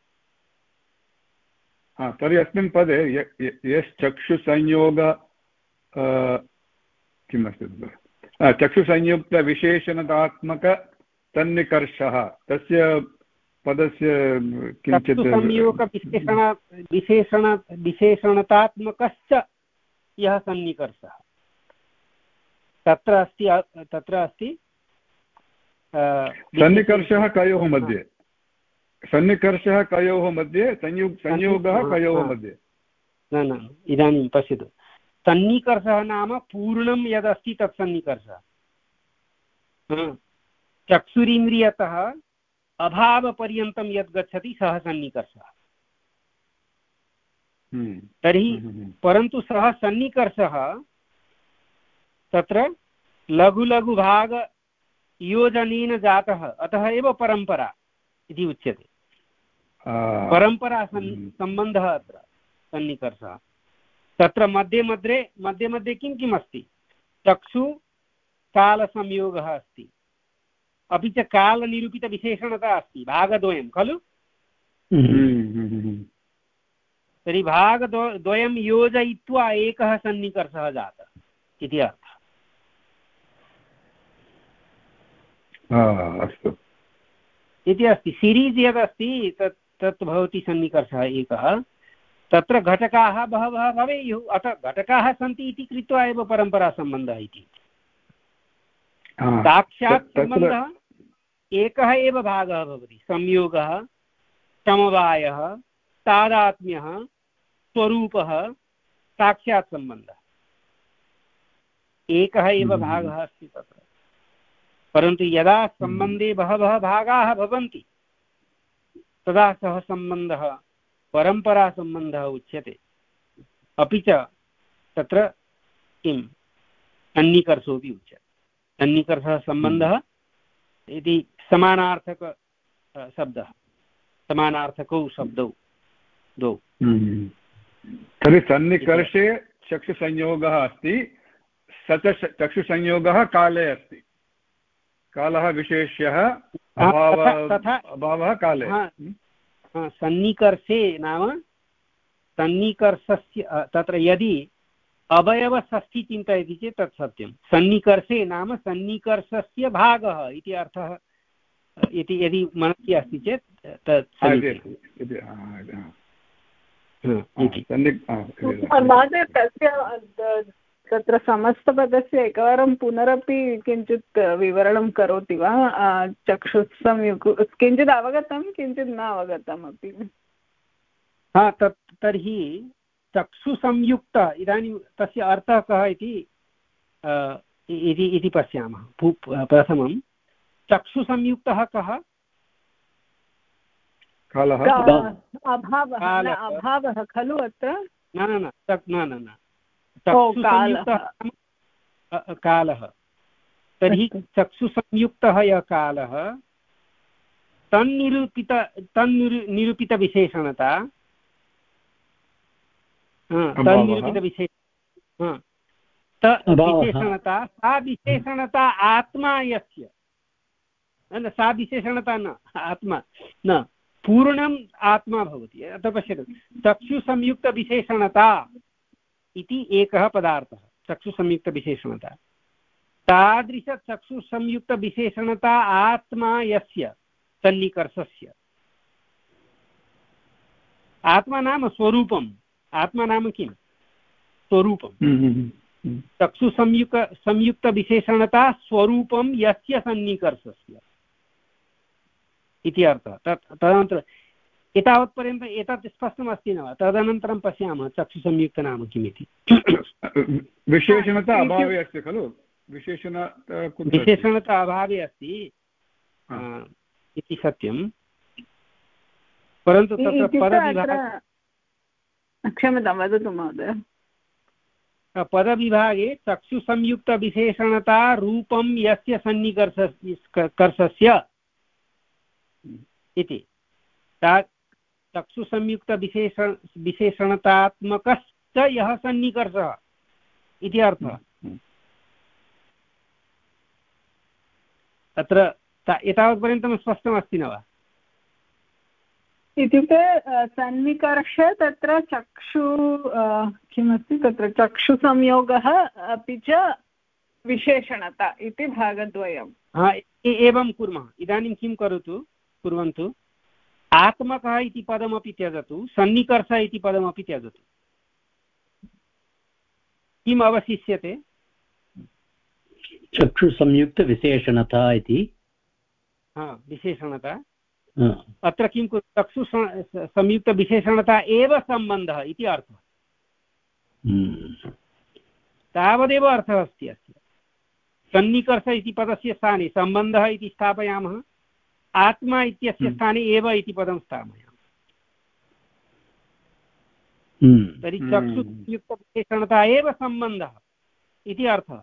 तर्हि अस्मिन् पदे यश्चक्षुसंयोग किम् अस्ति चक्षुसंयुक्तविशेषणतात्मक तन्निकर्षः, तस्य पदस्य किञ्चित् संयोगविशेषण विशेषण विशेषणतात्मकश्च यः सन्निकर्षः तत्र अस्ति तत्र अस्ति सन्निकर्षः कयोः मध्ये सन्निकर्षः कयोः मध्ये संयुग संयोगः कयोः मध्ये न न इदानीं पश्यतु, सन्निकर्षः नाम पूर्णं यदस्ति तत् सन्निकर्षः। चक्षुरिन्द्रियतः अभावपर्यन्तं यद् गच्छति सः सन्निकर्षः। तर्हि परन्तु सः सन्निकर्षः तत्र लघु लघु भागयोजनेन जातः, अतः एव परम्परा इति उच्यते। परम्परा सम्बन्धः अत्र सन्निकर्षः। तत्र मध्ये मध्ये मध्ये मध्ये किं किम् अस्ति, चक्षु कालसंयोगः अस्ति, अपि च कालनिरूपितविशेषणता अस्ति, भागद्वयं खलु। तर्हि भागद्वयं योजयित्वा एकः सन्निकर्षः जातः इति अर्थः। अस्तु इति अस्ति। सीरीस् यदस्ति तत् तत् भवति सन्निकर्षः एकः। तत्र घटकाः बहवः भवेयुः, अतः घटकाः सन्ति इति कृत्वा एव परम्परासम्बन्धः इति। साक्षात् सम्बन्धः एकः एव भागः भवति, संयोगः, समवायः, तादात्म्यः, स्वरूपः, साक्षात् सम्बन्धः एकः एव भागः अस्ति तत्र। परन्तु यदा सम्बन्धे बहवः भागाः भवन्ति तदा सः सम्बन्धः परम्परासम्बन्धः उच्यते। अपि च तत्र किं सन्निकर्षोऽपि उच्यते। सन्निकर्षः सम्बन्धः इति समानार्थक शब्दः, समानार्थकौ शब्दौ द्वौ। तर्हि सन्निकर्षे चक्षुसंयोगः अस्ति, स च चक्षुसंयोगः काले अस्ति, कालः विशेष्यः, अभावः काले। सन्निकर्षे नाम सन्निकर्षस्य तत्र यदि अवयवषष्ठी चिन्तयति चेत् तत् सत्यं। सन्निकर्षे नाम सन्निकर्षस्य भागः इति अर्थः इति यदि मनसि अस्ति चेत् तत् महोदय तस्य तत्र समस्तपदस्य एकवारं पुनरपि किञ्चित् विवरणं करोति वा? चक्षुसंयुक् किञ्चित् अवगतं, किञ्चित् न अवगतम् अपि। हा तत् तर्हि चक्षुसंयुक्त इदानीं तस्य अर्थः कः इति इति पश्यामः। प्रथमं चक्षुसंयुक्तः कः? अभावः अभावः खलु अत्र? न न न न चक्षुसंयुक्तः कालः। तर्हि चक्षुसंयुक्तः यः कालः तन्निरूपित तन्निरूपितविशेषणता तन्निरूपितविशेष विशेषणता सा विशेषणता आत्मा यस्य न सा विशेषणता न आत्मा न पूर्णम् आत्मा भवति। अतः पश्यतु, चक्षुसंयुक्तविशेषणता इति एकः पदार्थः, चक्षुसंयुक्तविशेषणता। तादृशचक्षुसंयुक्तविशेषणता आत्मा यस्य सन्निकर्षस्य। आत्मा नाम स्वरूपम्, आत्मा नाम किं? स्वरूपं। चक्षुसंयुक्त संयुक्तविशेषणता स्वरूपं यस्य सन्निकर्षस्य इति अर्थः। तत् तदनन्तरं एतावत्पर्यन्तम् एतत् स्पष्टमस्ति न वा? तदनन्तरं पश्यामः चक्षुसंयुक्त नाम किमिति। विशेषणता अभावे अस्ति खलु? विशेषण विशेषणता अभावे अस्ति इति सत्यं, परन्तु तत्र पदविभागे क्षम्यतां वदतु महोदय। पदविभागे चक्षुसंयुक्तविशेषणता रूपं यस्य सन्निकर्षस्य इति चक्षुसंयुक्तविशेषण विशेषणतात्मकश्च यः सन्निकर्षः इति अर्थः। अत्र एतावत्पर्यन्तं स्पष्टमस्ति न वा? इत्युक्ते सन्निकर्षे तत्र चक्षु किमस्ति तत्र चक्षुसंयोगः अपि च विशेषणता इति भागद्वयं। हा एवं कुर्मः। इदानीं किं करोतु कुर्वन्तु, आत्मकः इति पदमपि त्यजतु, सन्निकर्ष इति पदमपि त्यजतु। किम् अवशिष्यते? चक्षुसंयुक्तविशेषणता इति। हा विशेषणता। अत्र किं कुर्मः, चक्षु संयुक्तविशेषणता एव सम्बन्धः इति अर्थः। तावदेव अर्थः अस्ति अस्य। सन्निकर्ष इति पदस्य स्थाने सम्बन्धः इति स्थापयामः, आत्मा इत्यस्य स्थाने एव इति पदं स्थापयामः। तर्हि चक्षुसंयुक्तविशेषणता एव सम्बन्धः इति अर्थः।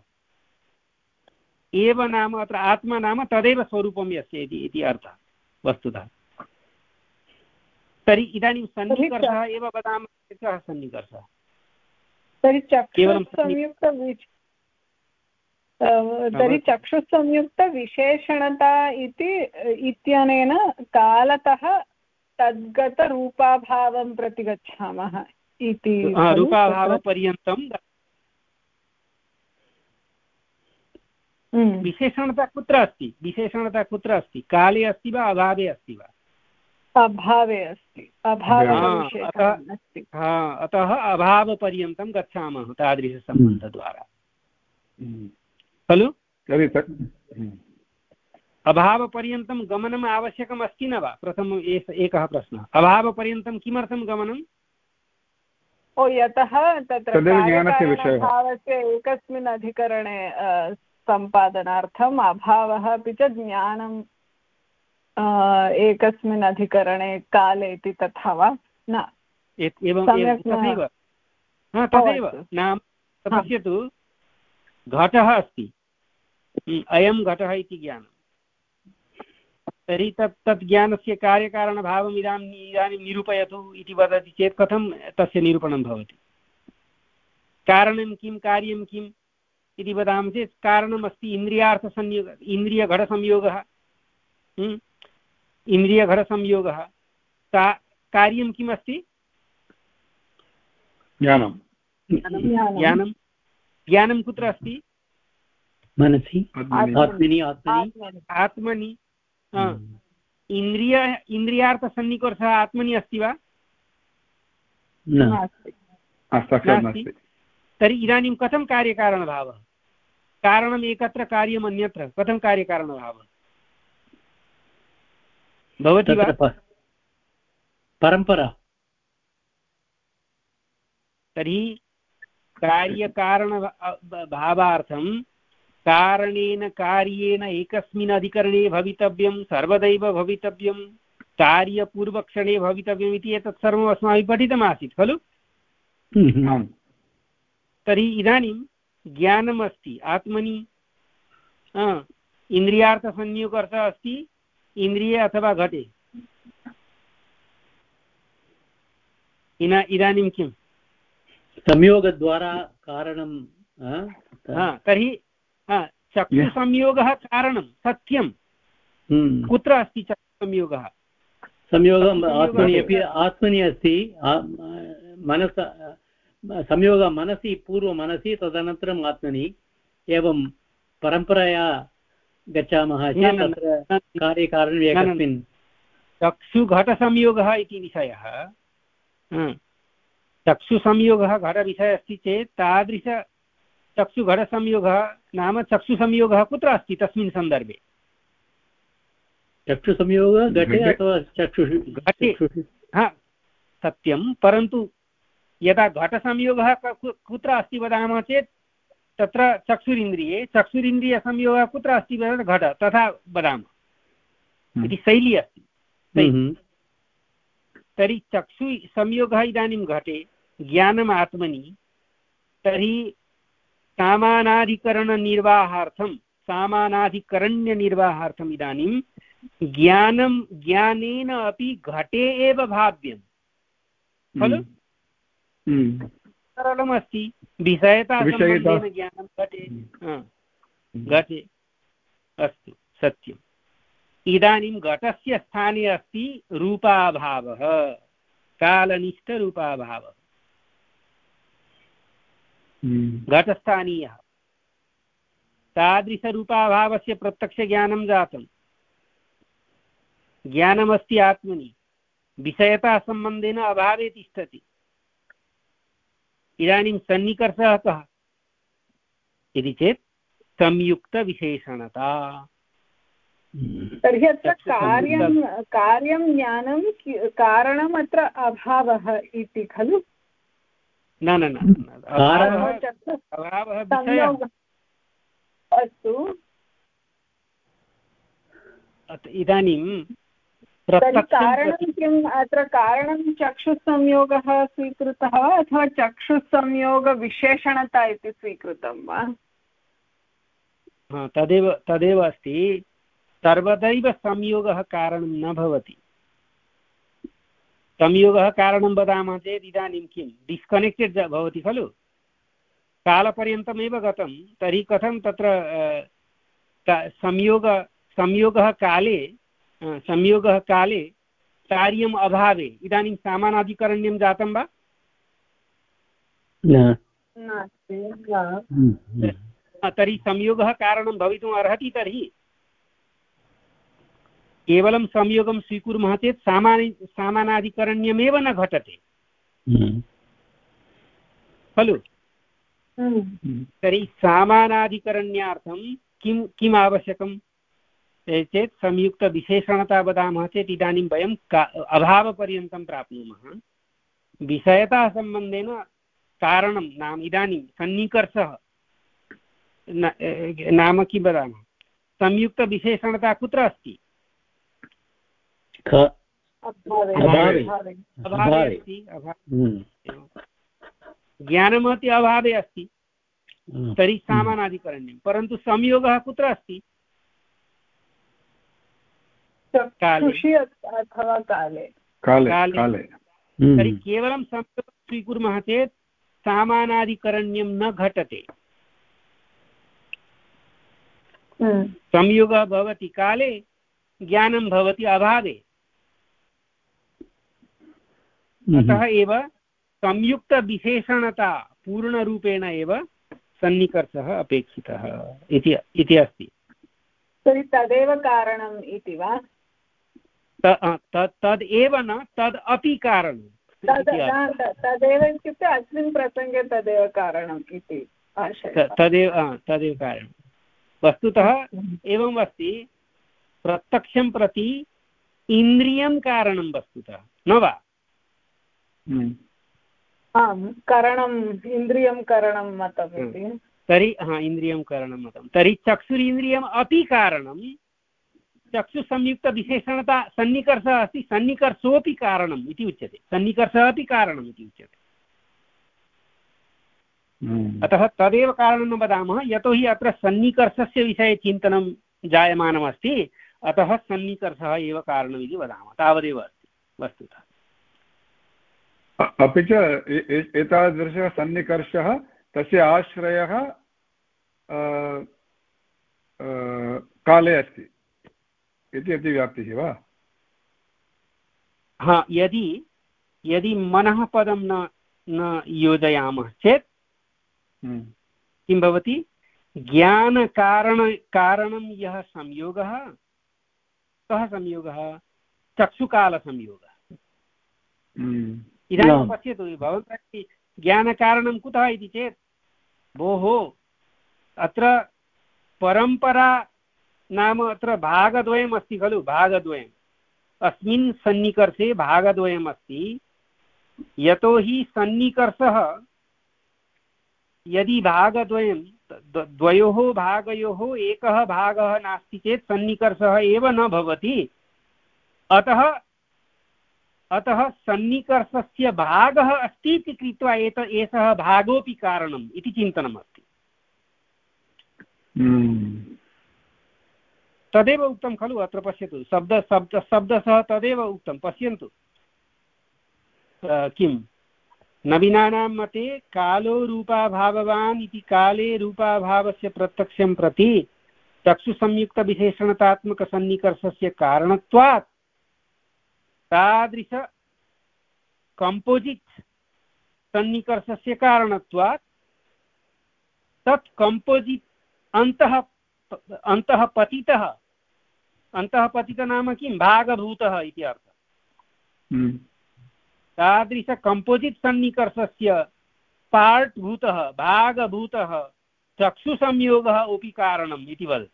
एव नाम अत्र आत्मा नाम तदेव स्वरूपं यस्य इति अर्थः वस्तुतः। तर्हि इदानीं सन्निकर्षः एव वदामः चेत् कः सन्निकर्षः? तर्हि चक्षुसंयुक्त तर्हि चक्षुसंयुक्तविशेषणता इति इत्यनेन कालतः तद्गतरूपाभावं प्रति गच्छामः इति। रूपाभावपर्यन्तं विशेषणता कुत्र अस्ति? विशेषणता कुत्र अस्ति? काले अस्ति वा अभावे अस्ति वा? अभावे अस्ति। अतः अभावपर्यन्तं गच्छामः तादृशसम्बन्धद्वारा, खलु? अभावपर्यन्तं गमनम् आवश्यकम् अस्ति न वा? प्रथमम् एकः प्रश्नः। अभावपर्यन्तं किमर्थं गमनम्? ओ यतः तत्र भावस्य एकस्मिन् अधिकरणे सम्पादनार्थम् अभावः अपि च ज्ञानम् एकस्मिन् अधिकरणे काले इति तथा वा न? एवं तथैव तथैव नाम पश्यतु, घटः अस्ति, अयं घटः इति ज्ञानं। तर्हि तत् तत् ज्ञानस्य कार्यकारणभावम् इदानीम् इदानीं निरूपयतु इति वदति चेत् कथं तस्य निरूपणं भवति? कारणं किं, कार्यं किम् इति वदामः चेत् कारणमस्ति इन्द्रियार्थसंयोग, इन्द्रियघटसंयोगः। इन्द्रियघटसंयोगः। का कार्यं किम् अस्ति? ज्ञानं। ज्ञानं ज्ञानं कुत्र अस्ति? मनसि, आत्मनि। आत्मनि। इन्द्रिय इन्द्रियार्थसन्निकर्षः आत्मनि अस्ति वा? नास्ति। तर्हि इदानीं कथं कार्यकारणभावः? कारणम् एकत्र, कार्यम् अन्यत्र, कथं कार्यकारणभावः भवति वा? परम्परा। तर्हि कार्यकारण भावार्थं कारणेन कार्येण एकस्मिन् अधिकरणे भवितव्यं, सर्वदैव भवितव्यं, कार्यपूर्वक्षणे भवितव्यम् इति एतत् सर्वम् अस्माभिः पठितमासीत् खलु? तर्हि इदानीं ज्ञानम् अस्ति आत्मनि, इन्द्रियार्थसंयोगः अस्ति इन्द्रिये अथवा घटे। इदानीं किं संयोगद्वारा कारणं? तर्हि चक्षुसंयोगः कारणं सत्यं। कुत्र अस्ति चक्षुसंयोगः? संयोगम् आत्मनि अपि आत्मनि अस्ति। मनस संयोगः मनसि, पूर्वमनसि, तदनन्तरम् आत्मनि। एवं परम्परया गच्छामः चेत् तत्र कार्यकारणम् एकस्मिन्। चक्षुघटसंयोगः इति विषयः, चक्षुसंयोगः घटविषयः अस्ति चेत् तादृश चक्षुघटसंयोगः नाम चक्षुसंयोगः कुत्र अस्ति तस्मिन् सन्दर्भे? चक्षुसंयोगः घटे अथवा चक्षुषु? घटे। हा सत्यं, परन्तु यदा घटसंयोगः कुत्र अस्ति वदामः चेत् तत्र चक्षुरिन्द्रिये, चक्षुरिन्द्रियसंयोगः कुत्र अस्ति घट, तथा वदामः इति शैली अस्ति। तर्हि चक्षु संयोगः इदानीं घटे, ज्ञानम् आत्मनि। तर्हि सामानाधिकरणनिर्वाहार्थं, सामानाधिकरण्यनिर्वाहार्थम् इदानीं ज्ञानं ज्ञानेन अपि घटे एव भाव्यं खलु। सरलमस्ति, विषयतासम्बन्धेन ज्ञानं घटे घटे। अस्तु, सत्यम्। इदानीं घटस्य स्थाने अस्ति रूपाभावः, कालनिष्ठरूपाभावः, घटस्थानीयः। तादृशरूपाभावस्य प्रत्यक्षज्ञानं जातं, ज्ञानमस्ति आत्मनि, विषयतासम्बन्धेन अभावे तिष्ठति। इदानीं सन्निकर्षः कः इति चेत् संयुक्तविशेषणता। तर्हि अत्र कार्यं कार्यं ज्ञानं कारणम् अत्र अभावः इति खलु। न न न, अभावः विषयः। अस्तु, इदानीं कारणं किम् अत्र? कारणं चक्षुसंयोगः स्वीकृतः वा अथवा चक्षुसंयोगविशेषणता इति स्वीकृतं वा? तदेव तदेव अस्ति। सर्वदैव संयोगः कारणं न भवति। संयोगः कारणं वदामः चेत् इदानीं किं डिस्कनेक्टेड् भवति खलु, कालपर्यन्तमेव गतं, तर्हि कथं तत्र संयोग संयोगः काले संयोगः काले कार्यम् अभावे इदानीं सामानाधिकरण्यं जातं वा? तर्हि संयोगः कारणं भवितुम् अर्हति। तर्हि केवलं संयोगं स्वीकुर्मः चेत् सामान्य सामानाधिकरण्यमेव न घटते खलु। तर्हि सामानाधिकरण्यार्थं किं किम् आवश्यकं चेत् संयुक्तविशेषणता वदामः चेत् इदानीं वयं का अभावपर्यन्तं प्राप्नुमः। विषयतासम्बन्धेन कारणं नाम इदानीं सन्निकर्षः नाम किं वदामः, संयुक्तविशेषणता कुत्र अस्ति? अभावे अस्ति। ज्ञानमपि अभावे अस्ति, तर्हि सामानाधिकरण्यं। परन्तु संयोगः कुत्र अस्ति? अथवा काले काले। तर्हि केवलं संयोगं स्वीकुर्मः चेत् सामानाधिकरण्यं न घटते। संयोगः भवति काले, ज्ञानं भवति अभावे। अतः एव संयुक्तविशेषणता पूर्णरूपेण एव सन्निकर्षः अपेक्षितः इति अस्ति। तर्हि तदेव कारणम् इति वा? तदेव न, तद् अपि कारणं। तदेव इत्युक्ते अस्मिन् प्रसङ्गे तदेव कारणम् इति तदेव तदेव कारणं। वस्तुतः एवम् अस्ति, प्रत्यक्षं प्रति इन्द्रियं कारणं वस्तुतः, न वा? आम्, करणम् इन्द्रियं करणं मतम् इति। तर्हि हा इन्द्रियं करणं मतं। तर्हि चक्षुरिन्द्रियम् अपि कारणं, चक्षुसंयुक्तविशेषणता सन्निकर्षः अस्ति, सन्निकर्षोऽपि कारणम् इति उच्यते। सन्निकर्षः अपि कारणम् इति उच्यते। अतः तदेव कारणं वदामः, यतोहि अत्र सन्निकर्षस्य विषये चिन्तनं जायमानमस्ति, अतः सन्निकर्षः एव कारणम् इति वदामः। तावदेव अस्ति वस्तुतः। अपि च एतादृशः सन्निकर्षः तस्य आश्रयः काले अस्ति इति अतिव्याप्तिः वा? हा, यदि यदि मनः पदं न न योजयामः चेत् किं भवति? ज्ञानकारण कारणं यः संयोगः, कः संयोगः? चक्षुकालसंयोगः। इदानीं पश्यतु, भवन्तः ज्ञानकारणं कुतः इति चेत्, भोः अत्र परम्परा नाम अत्र भागद्वयम् अस्ति खलु, भागद्वयम्। अस्मिन् सन्निकर्षे भागद्वयम् अस्ति। यतोहि सन्निकर्षः यदि भागद्वयं द्वयोः भागयोः एकः भागः नास्ति चेत् सन्निकर्षः एव न भवति। अतः अतः सन्निकर्षस्य भागः अस्ति इति कृत्वा एत एषः भागोऽपि कारणम् इति चिन्तनमस्ति। तदेव उक्तं खलु अत्र पश्यतु शब्द शब्द शब्दशः तदेव उक्तं पश्यन्तु किं नवीनानां मते कालो रूपाभाववान् इति काले रूपाभावस्य प्रत्यक्षं प्रति चक्षुसंयुक्तविशेषणतात्मकसन्निकर्षस्य कारणत्वात् तादृश कम्पोजिट् सन्निकर्षस्य कारणत्वात् तत् कम्पोजिट् अन्तः अन्तः पतितः अन्तः पतितः नाम किं भागभूतः इति अर्थः तादृश कम्पोजिट् सन्निकर्षस्य पार्ट् भूतः भागभूतः चक्षुसंयोगः अपि कारणम् इति वदति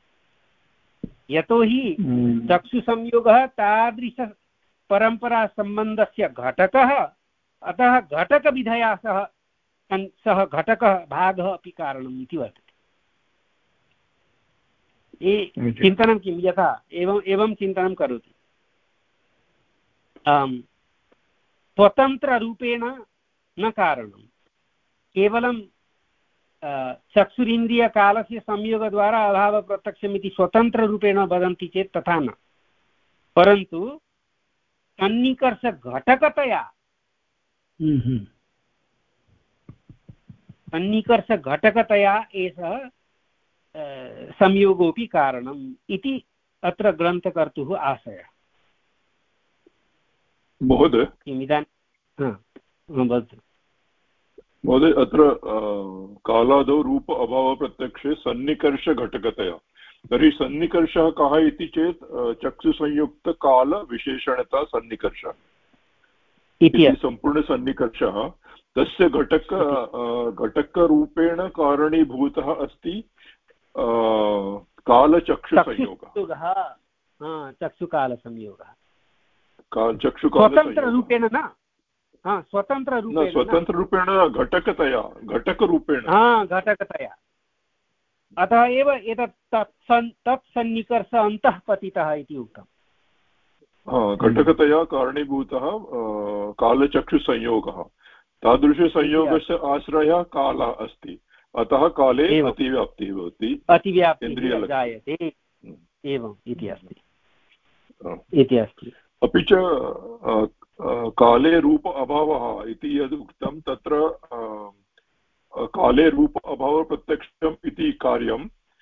यतोहि चक्षुसंयोगः तादृश परम्परासम्बन्धस्य घटकः अतः घटकविधया सह सः घटकः भागः अपि कारणम् इति वर्तते चिन्तनं किं यथा एवं एवं चिन्तनं करोति स्वतन्त्ररूपेण न कारणं केवलं चक्षुरिन्द्रियकालस्य संयोगद्वारा अभावप्रत्यक्षमिति स्वतन्त्ररूपेण वदन्ति चेत् तथा न परन्तु सन्निकर्षघटकतया सन्निकर्षघटकतया एषः संयोगोऽपि कारणम् इति अत्र ग्रन्थकर्तुः आशयः महोदय महोदय अत्र कालादौ रूप अभावप्रत्यक्षे सन्निकर्षघटकतया तर्हि सन्निकर्षः कः इति चेत् चक्षुसंयुक्तकालविशेषणता सन्निकर्षः इति सम्पूर्णसन्निकर्षः तस्य घटक घटकरूपेण कारणीभूतः अस्ति कालचक्षुसंयोगः चक्षुकालसंयोगः चक्षुकालरूपेण न स्वतन्त्ररूपेण स्वतन्त्ररूपेण घटकतया घटकरूपेण घटकतया अतः एव एतत् तत् सन्निकर्ष अन्तः पतितः इति उक्तम् घटकतया कारणीभूतः कालचक्षुसंयोगः तादृशसंयोगस्य आश्रयः कालः अस्ति अतः काले अतिव्याप्तिः भवति अतिव्याप्तिः जायते एवम् इति अस्ति इति अस्ति अपि च काले रूप अभावः इति यद् उक्तं तत्र काले रूप अभावप्रत्यक्षम् इति कार्यं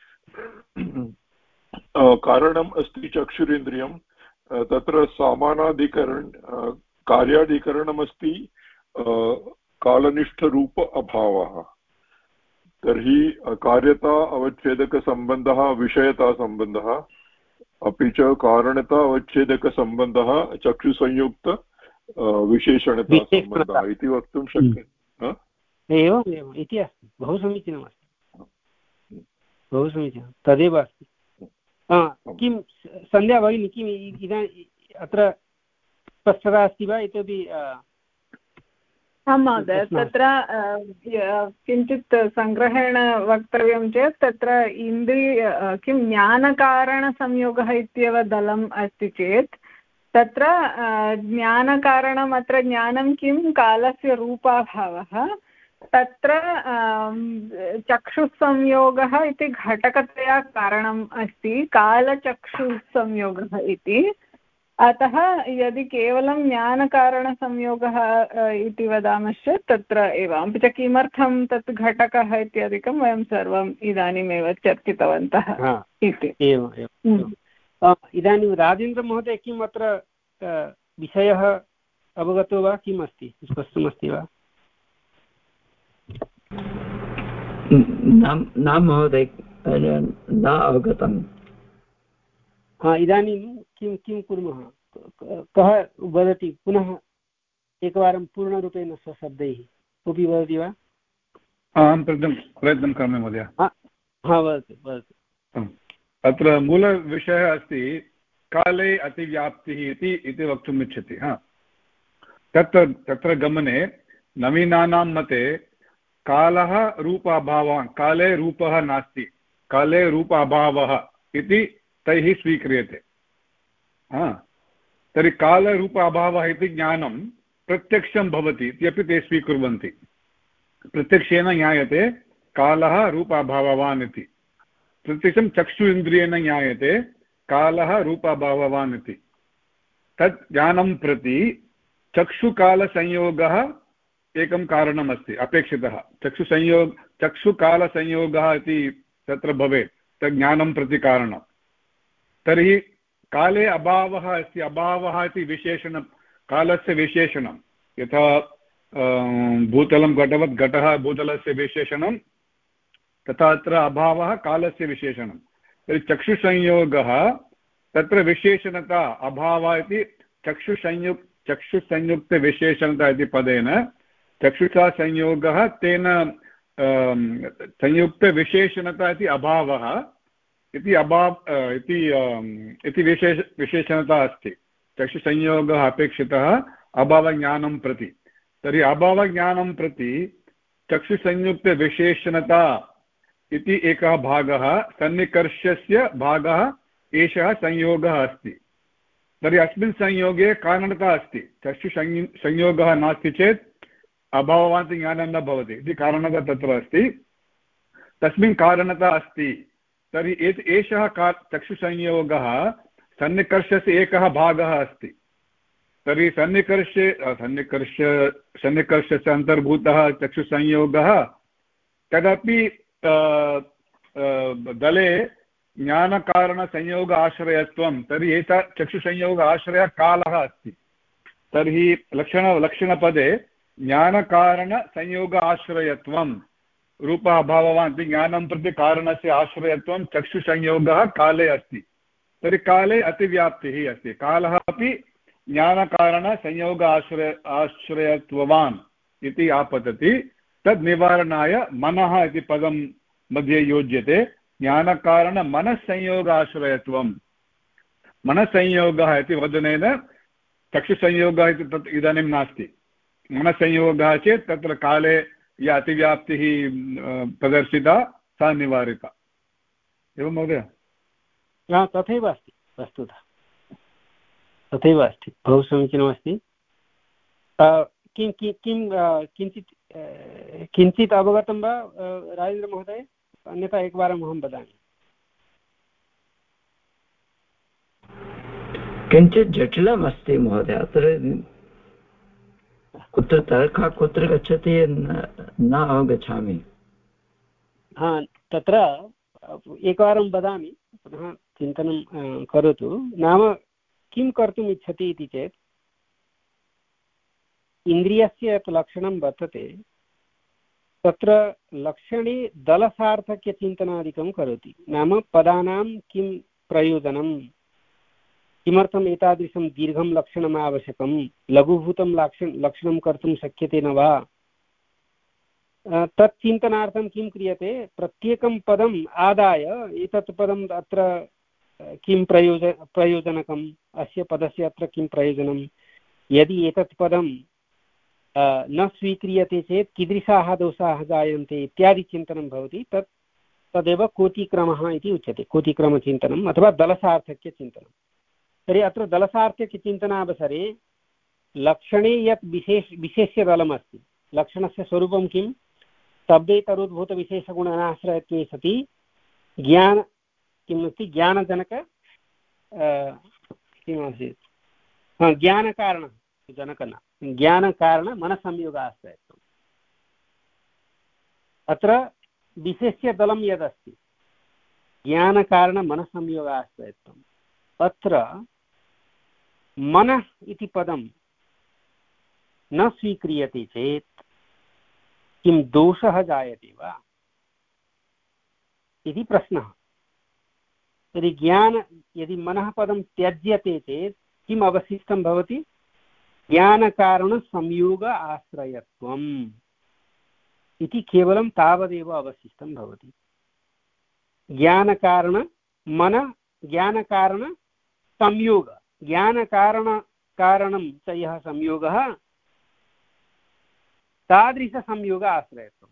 कारणम् अस्ति चक्षुरिन्द्रियं तत्र समानाधिकरण कार्याधिकरणमस्ति कालनिष्ठरूप अभावः तर्हि कार्यता अवच्छेदकसम्बन्धः विषयतासम्बन्धः अपि च कारणता अवच्छेदकसम्बन्धः चक्षुसंयुक्त विशेषणतासम्बन्धः इति वक्तुं शक्यते एवम् एवम् इति अस्ति बहु समीचीनमस्ति बहु समीचीनं तदेव अस्ति किं सन्ध्या भगिनी किम् इदानीम् अत्र स्पष्टता अस्ति वा इतोपि आं महोदय तत्र किञ्चित् सङ्ग्रहेण वक्तव्यं चेत् तत्र इन्द्रिय किं ज्ञानकारणसंयोगः इत्येव दलम् अस्ति चेत् तत्र ज्ञानकारणम् अत्र ज्ञानं किं कालस्य रूपाभावः तत्र चक्षुसंयोगः इति घटकतया कारणम् अस्ति कालचक्षुसंयोगः इति अतः यदि केवलं ज्ञानकारणसंयोगः इति वदामश्चेत् तत्र एव अपि च किमर्थं तत् घटकः इत्यादिकं वयं सर्वम् इदानीमेव चर्चितवन्तः इति एवम् इदानीं राजेन्द्रमहोदय किम् अत्र विषयः अवगतो वा किम् अस्ति स्पष्टमस्ति वा न महोदय न अवगतम् इदानीं किं किं कुर्मः कः वदति पुनः एकवारं पूर्णरूपेण स्वशब्दैः कोऽपि वदति वा अहं प्रयत्नं प्रयत्नं करोमि महोदय वदतु वदतु अत्र मूलविषयः अस्ति काले अतिव्याप्तिः इति इति वक्तुम् इच्छति हा तत्र तत्र गमने नवीनानां मते कालः रूपाभावः काले रूपः नास्ति काले रूपाभावः इति तैः स्वीक्रियते हा तर्हि कालरूपाभावः इति ज्ञानं प्रत्यक्षं भवति इत्यपि ते स्वीकुर्वन्ति प्रत्यक्षेन ज्ञायते कालः रूपाभाववान् इति प्रत्यक्षं चक्षु इन्द्रियेण ज्ञायते कालः रूपाभाववान् इति। तत् ज्ञानं प्रति चक्षुकालसंयोगः एकं कारणमस्ति अपेक्षितः। चक्षुसंयोग चक्षुकालसंयोगः इति तत्र भवेत्, तत् ज्ञानं प्रति कारणं। तर्हि काले अभावः अस्ति, अभावः इति विशेषणं, कालस्य विशेषणं। यथा भूतलं घटवत् घटः भूतलस्य विशेषणं, तथा अत्र अभावः कालस्य विशेषणं। तर्हि चक्षुसंयोगः तत्र विशेषणता अभावः इति चक्षुसंयुक् चक्षुसंयुक्तविशेषणता इति पदेन चक्षुषा संयोगः तेन संयुक्तविशेषणता इति अभावः इति अभाव इति इति विशेष विशेषणता अस्ति। चक्षुसंयोगः अपेक्षितः अभावज्ञानं प्रति। तर्हि अभावज्ञानं प्रति चक्षुसंयुक्तविशेषणता इति एकः भागः, सन्निकर्षस्य भागः एषः संयोगः अस्ति। तर्हि अस्मिन् संयोगे कारणता अस्ति। चक्षुसंयो संयोगः नास्ति चेत् अभाववान् ज्ञानं न भवति इति कारणता तत्र अस्ति, तस्मिन् कारणता अस्ति। तर्हि एषः का चक्षुसंयोगः सन्निकर्षस्य एकः भागः अस्ति। तर्हि सन्निकर्षे सन्निकर्ष सन्निकर्षस्य अन्तर्भूतः चक्षुसंयोगः, तदपि दले ज्ञानकारणसंयोग आश्रयत्वं। तर्हि एता चक्षुसंयोग आश्रयः कालः अस्ति। तर्हि लक्षण लक्षणपदे ज्ञानकारणसंयोग आश्रयत्वं रूपाभाववान् ज्ञानं प्रति कारणस्य आश्रयत्वं चक्षुसंयोगः काले अस्ति। तर्हि काले अतिव्याप्तिः अस्ति। कालः अपि ज्ञानकारणसंयोग आश्रय आश्रयत्ववान् इति आपतति। तद् निवारणाय मनः इति पदं मध्ये योज्यते। ज्ञानकारणमनस्संयोगाश्रयत्वं। मनस्संयोगः इति वदनेन चक्षुसंयोगः इति तत् इदानीं नास्ति। मनस्संयोगः चेत् तत्र काले या अतिव्याप्तिः प्रदर्शिता सा निवारिता। एवं महोदय? तथैव अस्ति, वस्तुतः तथैव अस्ति। बहु समीचीनमस्ति। किं किं किञ्चित् किञ्चित् अवगतं वा राजेन्द्रमहोदय? अन्यथा एकवारम् अहं वदामि। किञ्चित् जटिलम् अस्ति महोदय। अत्र कुत्र तर्कः कुत्र गच्छति न अवगच्छामि। हा, तत्र एकवारं वदामि, पुनः चिन्तनं करोतु। नाम किं कर्तुम् इच्छति इति चेत्, इन्द्रियस्य यत् लक्षणं वर्तते तत्र लक्षणे दलसार्थक्यचिन्तनादिकं करोति। नाम पदानां किं प्रयोजनं, किमर्थम् एतादृशं दीर्घं लक्षणम् आवश्यकं, लघुभूतं लक्षण लक्षणं कर्तुं शक्यते न वा, तत् चिन्तनार्थं किं क्रियते, प्रत्येकं पदम् आदाय एतत् पदम् अत्र किं प्रयोज प्रयोजनकम्, अस्य पदस्य अत्र किं प्रयोजनं, यदि एतत् पदं न स्वीक्रियते चेत् कीदृशाः दोषाः जायन्ते इत्यादि चिन्तनं भवति। तत् तदेव कोटिक्रमः इति उच्यते, कोटिक्रमचिन्तनम् अथवा दलसार्थक्यचिन्तनं। तर्हि अत्र दलसार्थक्यचिन्तनावसरे लक्षणे यत् विशेष विशेष्यदलमस्ति, लक्षणस्य स्वरूपं किं, शब्देतरोद्भूतविशेषगुणाश्रयत्वे सति ज्ञान किमस्ति, ज्ञानजनक किमासीत्, ज्ञानकारण जनक न ज्ञानकारण मनसंयोगाश्रयत्वम्। अत्र विशेष्यदलं यदस्ति ज्ञानकारण मनसंयोगाश्रयत्वम्, अत्र मनः इति पदं न स्वीक्रियते चेत् किं दोषः जायते वा इति प्रश्नः। यदि ज्ञान यदि मनः पदं त्यज्यते चेत् किम् अवशिष्टं भवति, ज्ञानकारणसंयोग आश्रयत्वम् इति केवलं तावदेव अवशिष्टं भवति। ज्ञानकारण मन ज्ञानकारण संयोग, ज्ञानकारण कारणं च यः संयोगः तादृशसंयोग आश्रयत्वं,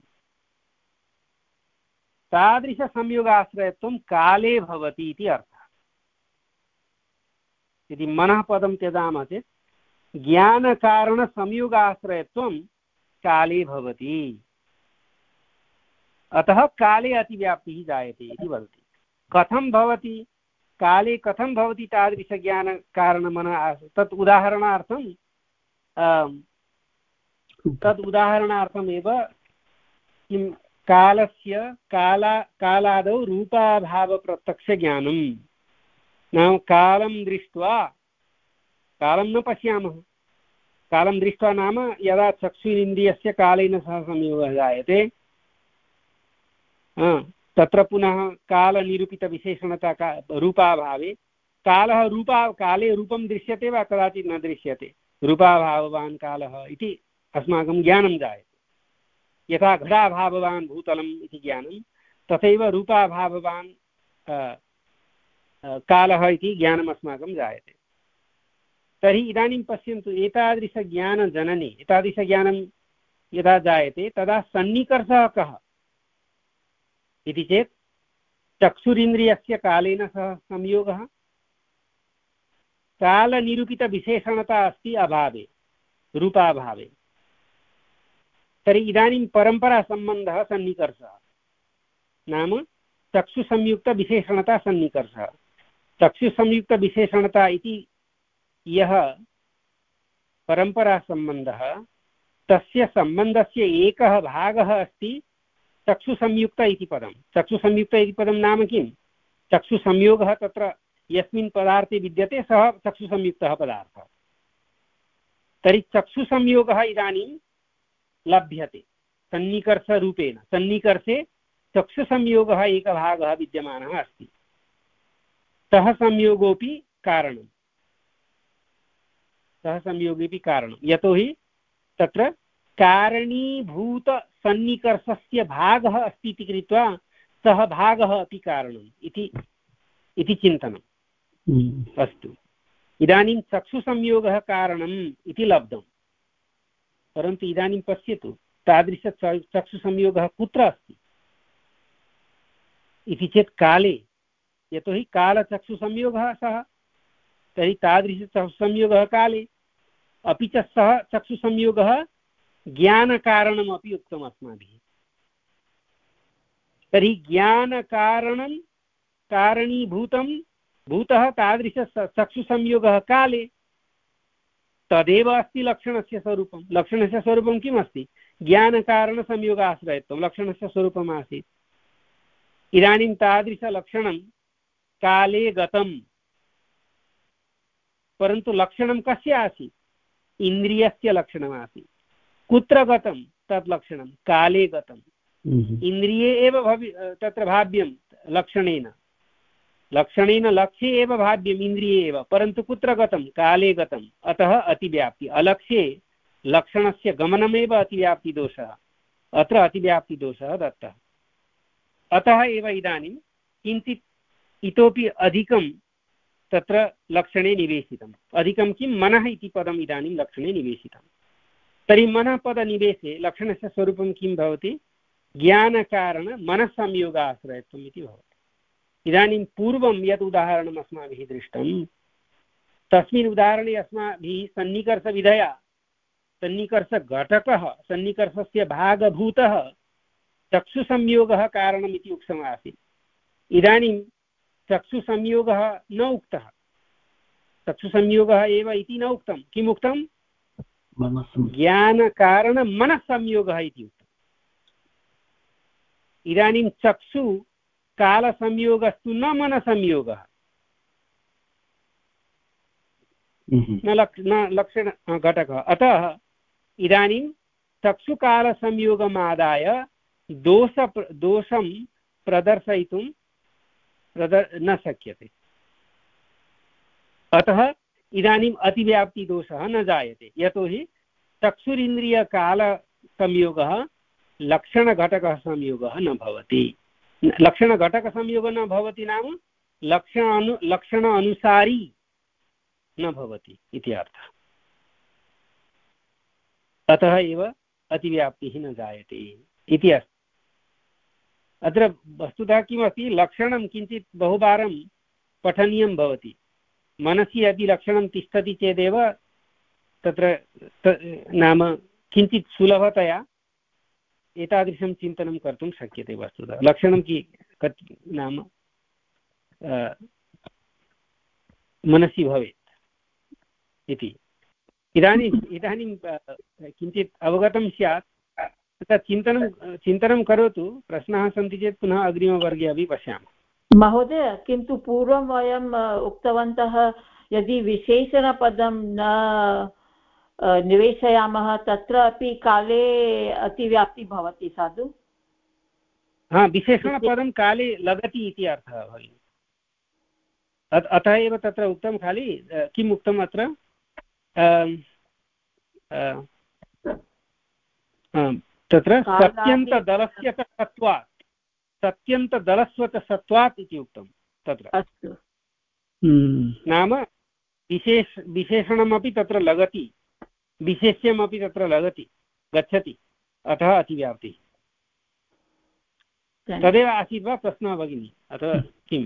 तादृशसंयोगाश्रयत्वं काले भवति इति अर्थः। यदि मनः पदं त्यजामः चेत् ज्ञानकारणसंयोगाश्रयत्वं काले भवति, अतः काले अतिव्याप्तिः जायते इति वदति। कथं भवति काले कथं भवति तादृशज्ञानकारणमनः तत् उदाहरणार्थं तद् उदाहरणार्थमेव किं कालस्य काला कालादौ रूपाभावप्रत्यक्षज्ञानं नाम कालं दृष्ट्वा कालं न पश्यामः कालं दृष्ट्वा नाम यदा चक्षुरिन्द्रियस्य कालेन सह संयोगः जायते तत्र पुनः कालनिरूपितविशेषणता का रूपाभावे कालः रूपा काले रूपं दृश्यते वा कदाचित् न दृश्यते रूपाभाववान् कालः इति अस्माकं ज्ञानं जायते यथा घटाभाववान् भूतलम् इति ज्ञानं तथैव रूपाभाववान् कालः इति ज्ञानम् अस्माकं जायते तर्हि इदानीं पश्यन्तु एतादृशज्ञानजनने एतादृशज्ञानं यदा जायते तदा सन्निकर्षः कः इति चेत् चक्षुरिन्द्रियस्य कालेन सह संयोगः कालनिरूपितविशेषणता अस्ति अभावे रूपाभावे तर्हि इदानीं परम्परासम्बन्धः सन्निकर्षः नाम चक्षुसंयुक्तविशेषणता सन्निकर्षः चक्षुसंयुक्तविशेषणता इति यः परम्परासम्बन्धः तस्य सम्बन्धस्य एकः भागः अस्ति चक्षुसंयुक्त इति पदं चक्षुसंयुक्त इति पदं नाम किं चक्षुसंयोगः तत्र यस्मिन् पदार्थे विद्यते सः चक्षुसंयुक्तः पदार्थः तर्हि चक्षुसंयोगः इदानीं लभ्यते सन्निकर्षरूपेण सन्निकर्षे चक्षुसंयोगः एकः भागः विद्यमानः अस्ति सः संयोगोऽपि कारणं सः संयोगेऽपि कारणं यतोहि तत्र कारणीभूतसन्निकर्षस्य भागः अस्ति इति कृत्वा सः भागः अपि कारणम् इति इति चिन्तनम् अस्तु इदानीं चक्षुसंयोगः कारणम् इति लब्धं परन्तु इदानीं पश्यतु तादृश चक्षुसंयोगः कुत्र अस्ति इति चेत् काले यतोहि कालचक्षुसंयोगः सः तर्हि तादृशचक्षुसंयोगः काले अपि च सः चक्षुसंयोगः ज्ञानकारणमपि उक्तम् अस्माभिः तर्हि ज्ञानकारणं कारणीभूतं भूतः तादृश चक्षुसंयोगः काले तदेव अस्ति लक्षणस्य स्वरूपं लक्षणस्य स्वरूपं किम् अस्ति ज्ञानकारणसंयोगाश्रयत्वं लक्षणस्य स्वरूपम् आसीत् इदानीं तादृशलक्षणं काले गतं परन्तु लक्षणं कस्य आसीत् इन्द्रियस्य लक्षणमासीत् कुत्र गतं तत् लक्षणं काले गतम् इन्द्रिये एव भवि तत्र भाव्यं लक्षणेन लक्षणेन लक्ष्ये एव भाव्यम् इन्द्रिये एव परन्तु कुत्र गतं काले गतम् अतः अतिव्याप्ति अलक्ष्ये लक्षणस्य गमनमेव अतिव्याप्तिदोषः अत्र अतिव्याप्तिदोषः दत्तः अतः एव इदानीं किञ्चित् इतोपि अधिकं तत्र लक्षणे निवेशितम् अधिकं किं मनः इति पदम् इदानीं लक्षणे निवेशितं तर्हि मनः पदनिवेशे लक्षणस्य स्वरूपं किं भवति ज्ञानकारणमनस्संयोगाश्रयत्वम् इति भवति इदानीं पूर्वं यत् उदाहरणम् अस्माभिः दृष्टं तस्मिन् उदाहरणे अस्माभिः सन्निकर्षविधया सन्निकर्षघटकः सन्निकर्षस्य भागभूतः चक्षुसंयोगः कारणम् इति उक्तमासीत् इदानीं चक्षुसंयोगः न उक्तः चक्षुसंयोगः एव इति न उक्तं किम् उक्तं ज्ञानकारणमनस्संयोगः इति उक्तम् इदानीं चक्षु कालसंयोगस्तु न मनसंयोगः न लक्ष न लक्षण घटकः अतः इदानीं चक्षुकालसंयोगमादाय दोष दोषं प्रदर्शयितुं प्रदर् न शक्यते अतः इदानीम् अतिव्याप्तिदोषः न जायते यतोहि चक्षुरिन्द्रियकालसंयोगः लक्षणघटकः संयोगः न भवति लक्षणघटकसंयोगः न भवति नाम लक्षण अनु लक्षण अनुसारी न भवति इति अर्थः अतः एव अतिव्याप्तिः न जायते इति अस्ति अत्र वस्तुतः किमस्ति लक्षणं किञ्चित् बहुवारं पठनीयं भवति मनसि अपि लक्षणं तिष्ठति चेदेव तत्र नाम किञ्चित् सुलभतया एतादृशं चिन्तनं कर्तुं शक्यते वस्तुतः लक्षणं कि कत् नाम मनसि भवेत् इति। इदानीम् इदानीं किञ्चित् अवगतं स्यात् तत् चिन्तनं चिन्तनं करोतु। प्रश्नाः सन्ति चेत् पुनः अग्रिमवर्गे अपि पश्यामः। महोदय, किन्तु पूर्वं वयम् उक्तवन्तः यदि विशेषणपदं न निवेशयामः तत्र अपि काले अतिव्याप्ति भवति साधु। हा, विशेषणपदं काले लगति इति अर्थः भगिनि। अतः एव तत्र उक्तं खाली किम् उक्तम् अत्र तत्र सत्यन्तदलस्य च सत्वात् सत्यन्तदलस्य च सत्वात् इति उक्तं तत्र। अस्तु। नाम विशेष विशेषणमपि तत्र लगति, विशेष्यमपि तत्र लगति, गच्छति, अतः अतिव्याप्तिः। तदेव आसीत् वा प्रश्नः भगिनी अथवा किम्?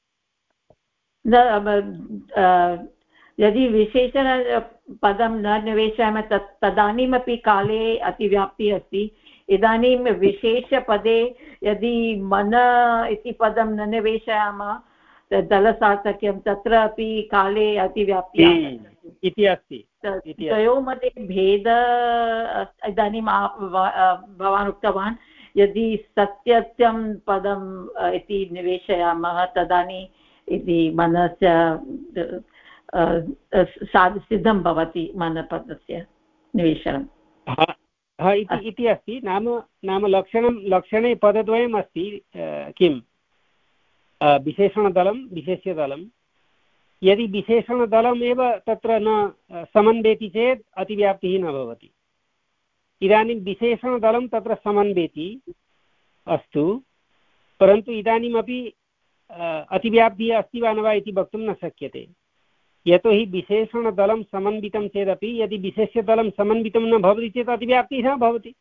यदि विशेषणपदं न निवेशयामः तत् तदानीमपि काले अतिव्याप्तिः अस्ति। इदानीं विशेषपदे यदि मन इति पदं न निवेशयामः दलसार्थक्यं तत्र अपि काले अतिव्याप्तिः इति अस्ति। तयोः मध्ये भेदः इदानीं भवान् उक्तवान् यदि सत्यत्यं पदम् इति निवेशयामः तदानीम् इति मनस्य सिद्धं भवति मनपदस्य निवेशनम् इति अस्ति। नाम नाम लक्षणं लक्षणे पदद्वयम् अस्ति। किं विशेषणदलं विशेष्यदलं। यदि विशेषणदलमेव तत्र न समन्वेति चेत् अतिव्याप्तिः न भवति। इदानीं विशेषणदलं तत्र समन्वेति अस्तु, परन्तु इदानीमपि अतिव्याप्तिः अस्ति वा न वा इति वक्तुं न शक्यते। यतोहि विशेषणदलं समन्वितं चेदपि यदि विशेष्यदलं समन्वितं न भवति चेत् अतिव्याप्तिः न भवति।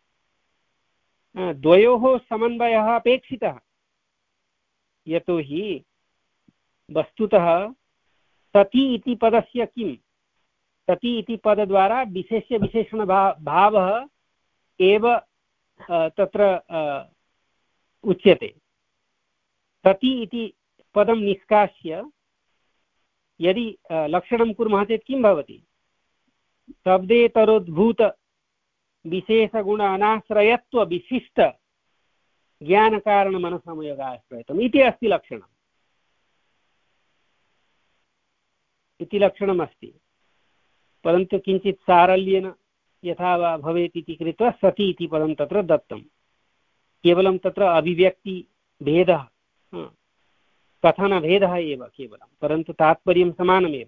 द्वयोः समन्वयः अपेक्षितः। यतोहि वस्तुतः सति इति पदस्य किं सति इति पदद्वारा विशेष्य विशेषण भावः एव तत्र उच्यते। सति इति पदं निष्कास्य यदि लक्षणं कुर्मः चेत् किं भवति? शब्देतरोद्भूत विशेषगुण अनाश्रयत्व विशिष्ट ज्ञानकारणमनसंयोगाश्रयत्वम् इति अस्ति लक्षणम् इति लक्षणमस्ति। परन्तु किञ्चित् सारल्येन यथा वा भवेत् इति कृत्वा सति इति पदं तत्र दत्तं। केवलं तत्र अभिव्यक्तिभेदः, कथनभेदः एव केवलं, परन्तु तात्पर्यं समानमेव।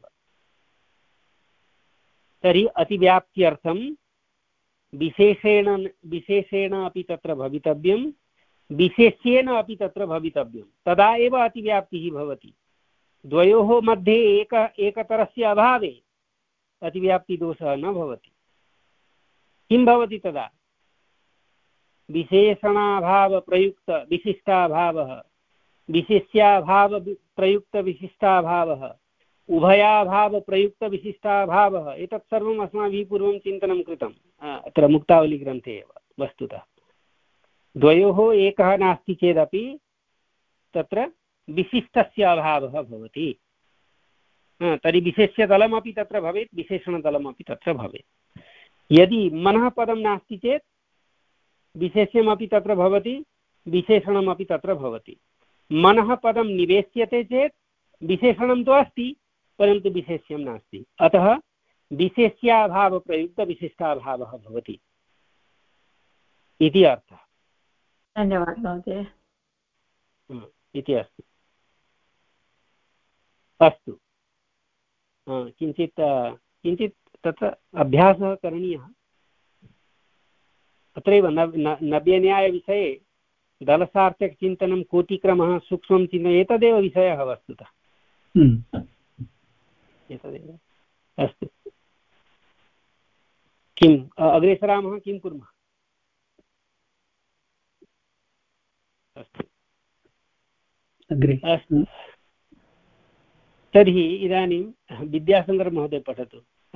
तर्हि अतिव्याप्त्यर्थं विशेषेण विशेषेण अपि तत्र भवितव्यं, विशेष्येन अपि तत्र भवितव्यं, तदा एव अतिव्याप्तिः भवति। द्वयोः मध्ये एक एकतरस्य अभावे अतिव्याप्तिदोषः न भवति। किं भवति तदा? विशेषणाभावप्रयुक्त विशिष्टाभावः, विशेष्याभाव प्रयुक्त विशिष्टाभावः, उभयाभावप्रयुक्तविशिष्टाभावः। एतत् सर्वम् अस्माभिः पूर्वं चिन्तनं कृतम् अत्र मुक्तावलीग्रन्थे एव। वस्तुतः द्वयोः एकः नास्ति चेदपि तत्र विशिष्टस्य अभावः भवति। तर्हि विशेष्यदलमपि तत्र भवेत्, विशेषणदलमपि तत्र भवेत्। यदि मनः पदं नास्ति चेत् विशेष्यमपि तत्र भवति, विशेषणमपि तत्र भवति। मनः पदं निवेश्यते चेत् विशेषणं तु अस्ति परन्तु विशेष्यं नास्ति, अतः विशेष्याभावप्रयुक्तविशिष्टाभावः भवति इति अर्थः। धन्यवादः महोदय। इति अस्ति। अस्तु, किञ्चित् किञ्चित् तत्र अभ्यासः करणीयः। अत्रैव नव्यन्यायविषये दलसार्थकचिन्तनं, कोटिक्रमः, सूक्ष्मं चिन्तनम् एतदेव विषयः वस्तुतः। एतदेव। अस्तु, किम् अग्रे सरामः, किं कुर्मः? अस्तु अग्रे। अस्तु, तर्हि इदानीं विद्यासागरमहोदय पठतु।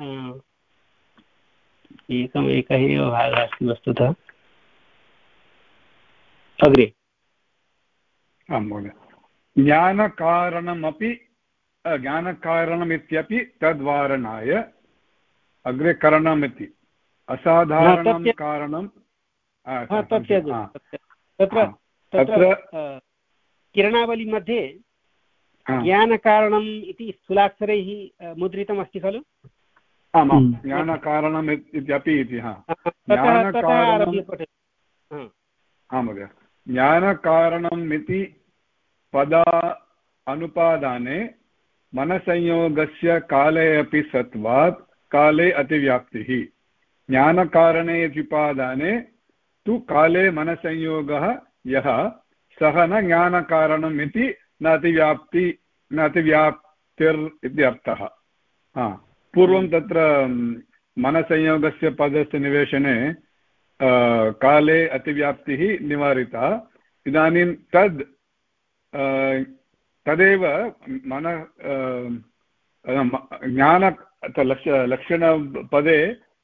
एकम् एकः एव भागः अस्ति वस्तुतः। अग्रे। आं महोदय। ज्ञानकारणमपि ज्ञानकारणमित्यपि तद्वारणाय अग्रे करणमिति असाधारणं कारणं तत्र तत्र किरणावली मध्ये ज्ञानकारणम् इति स्थूलाक्षरैः मुद्रितमस्ति खलु? आमां ज्ञानकारणम् इत्यपि इति महोदय ज्ञानकारणम् इति पदा अनुपादाने मनसंयोगस्य काले अपि सत्वात् काले अतिव्याप्तिः ज्ञानकारणे इत्युपादाने तु काले मनसंयोगः यः सः न ज्ञानकारणम् इति न अतिव्याप्ति न अतिव्याप्तिर् इति अर्थः। हा पूर्वं तत्र मनसंयोगस्य पदस्य निवेशने काले अतिव्याप्तिः निवारिता। इदानीं तद् तदेव मन ज्ञान लक्षणपदे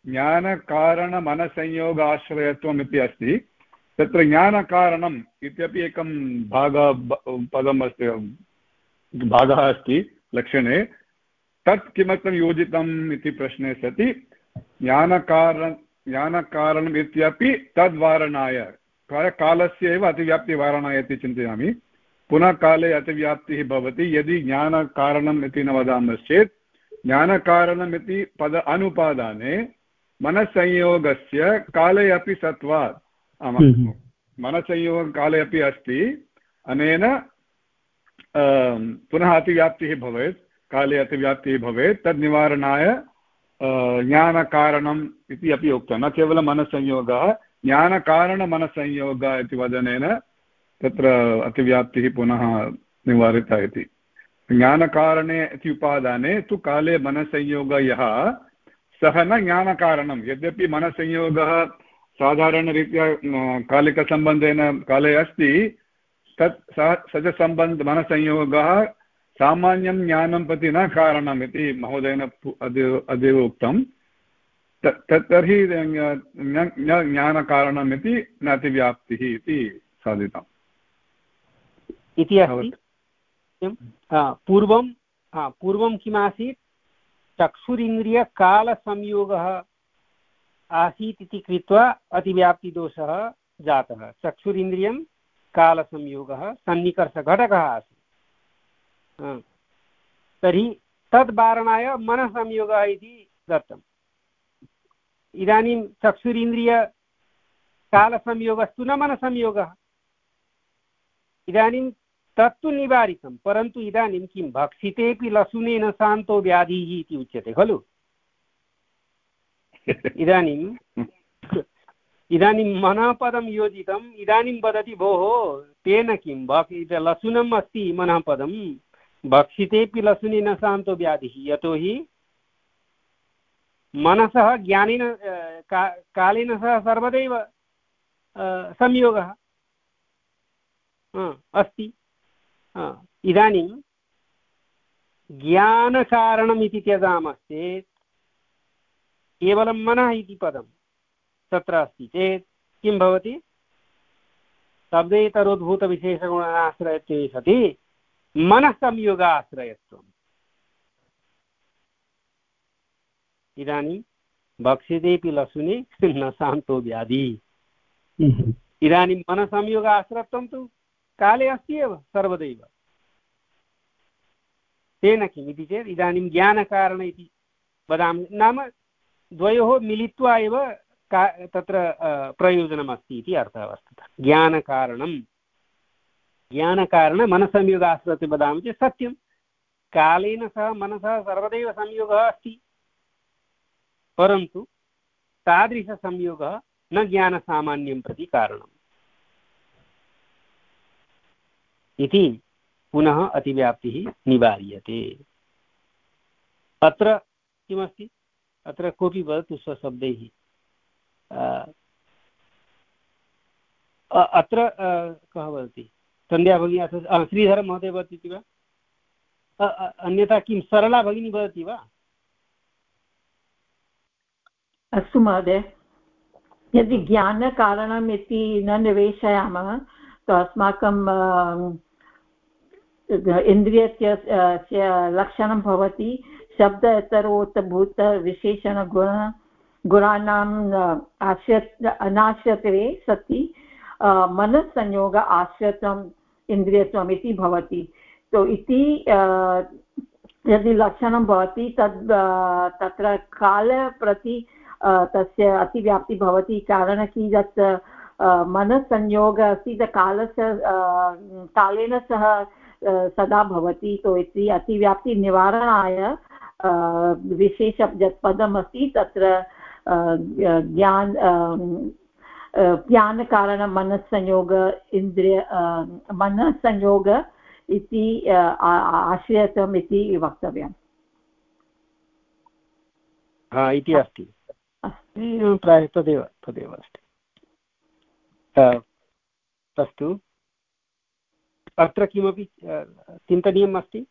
ज्ञानकारणमनसंयोगाश्रयत्वम् इति अस्ति। तत्र ज्ञानकारणम् इत्यपि एकं भागः पदम् अस्ति भागः अस्ति लक्षणे। तत् किमर्थं योजितम् इति प्रश्ने सति ज्ञानकारण ज्ञानकारणम् इत्यपि तद्वारणाय कालस्य एव अतिव्याप्तिवारणाय इति चिन्तयामि। पुनः काले अतिव्याप्तिः भवति यदि ज्ञानकारणम् इति न वदामश्चेत् ज्ञानकारणम् इति पद अनुपादाने मनसंयोगस्य काले अपि सत्वात् मनसंयोगकाले अपि अस्ति अनेन पुनः अतिव्याप्तिः भवेत् काले अतिव्याप्तिः भवेत् तद् निवारणाय ज्ञानकारणम् इति अपि उक्तं। न केवलं मनसंयोगः ज्ञानकारणमनसंयोगः इति वदनेन तत्र अतिव्याप्तिः पुनः निवारिता इति। ज्ञानकारणे इति उपादाने तु काले मनसंयोगः यः सः न ज्ञानकारणं यद्यपि मनसंयोगः साधारणरीत्या कालिकसम्बन्धेन काले अस्ति तत् सः स च सम्बन्ध मनसंयोगः सामान्यं ज्ञानं प्रति न कारणम् इति महोदयेन अद्यैव उक्तं। तर्हि न ज्ञानकारणम् इति न अतिव्याप्तिः इति साधितम् इति अस्ति। पूर्वं पूर्वं किमासीत् चक्षुरिन्द्रियकालसंयोगः आसीत् इति कृत्वा अतिव्याप्तिदोषः जातः। चक्षुरिन्द्रियं कालसंयोगः सन्निकर्षघटकः आसीत्। तर्हि तद्वारणाय मनसंयोगः इति दत्तम्। इदानीं चक्षुरिन्द्रियकालसंयोगस्तु न मनसंयोगः। इदानीं तत्तु निवारितं परन्तु इदानीं किं भक्षितेऽपि लशुनेन शान्तो व्याधिः इति उच्यते खलु। इदानीं इदानीं मनःपदं योजितम् इदानीं वदति भोः तेन किं लशुनम् अस्ति मनःपदं भक्षितेऽपि लशुनेन शान्तो व्याधिः। यतोहि मनसः ज्ञानेन का, कालेन सह सर्वदैव संयोगः अस्ति। इदानीं ज्ञानकारणम् इति त्यजामश्चेत् केवलं मनः इति पदं तत्र अस्ति चेत् किं भवति? शब्देतरोद्भूतविशेषगुणाश्रयत्वे सति मनः संयोगाश्रयत्वम्। इदानीं भक्षितेऽपि लशुने न शान्तो व्याधि। इदानीं मनसंयोगाश्रयत्वं तु काले अस्ति एव सर्वदैव। तेन किम् इति चेत् इदानीं ज्ञानकारण इति वदामि नाम द्वयोः मिलित्वा एव का तत्र प्रयोजनमस्ति इति अर्थः वस्तुतः। ज्ञानकारणं ज्ञानकारण मनसंयोगाश्रयते वदामि चेत् सत्यं कालेन सह मनसः सर्वदैव संयोगः अस्ति परन्तु तादृशसंयोगः न ज्ञानसामान्यं प्रति कारणम् इति पुनः अतिव्याप्तिः निवार्यते। अत्र किमस्ति? अत्र कोऽपि वदतु स्वशब्दैः। अत्र कः वदति? सन्ध्या भगिनी अथवा श्रीधर महोदय वदति वा? अन्यथा किं सरला भगिनी वदति वा? अस्तु महोदय, यदि ज्ञानकारणम् इति न निवेशयामः तो अस्माकं इन्द्रियस्य लक्षणं भवति शब्देतरोत्भूतविशेषणगुण गुणानाम् आश्रय अनाश्रिते सति मनस्संयोग आश्रितम् इन्द्रियत्वम् इति भवति। तो इति यदि लक्षणं भवति तद् तत्र काल प्रति तस्य अतिव्याप्ति भवति कारणं कि यत् मनस्संयोगः अस्ति कालस्य कालेन सह सदा भवति। तो इति अतिव्याप्तिनिवारणाय विशेष यत् पदम् अस्ति तत्र ज्ञान ज्ञानकारणं मनस्संयोग इन्द्रिय मनस्संयोग इति आश्रयत्वम् इति वक्तव्यम् इति अस्ति। प्रायः तदेव तदेव अस्ति। अस्तु, अत्र किमपि चिन्तनीयम् अस्ति?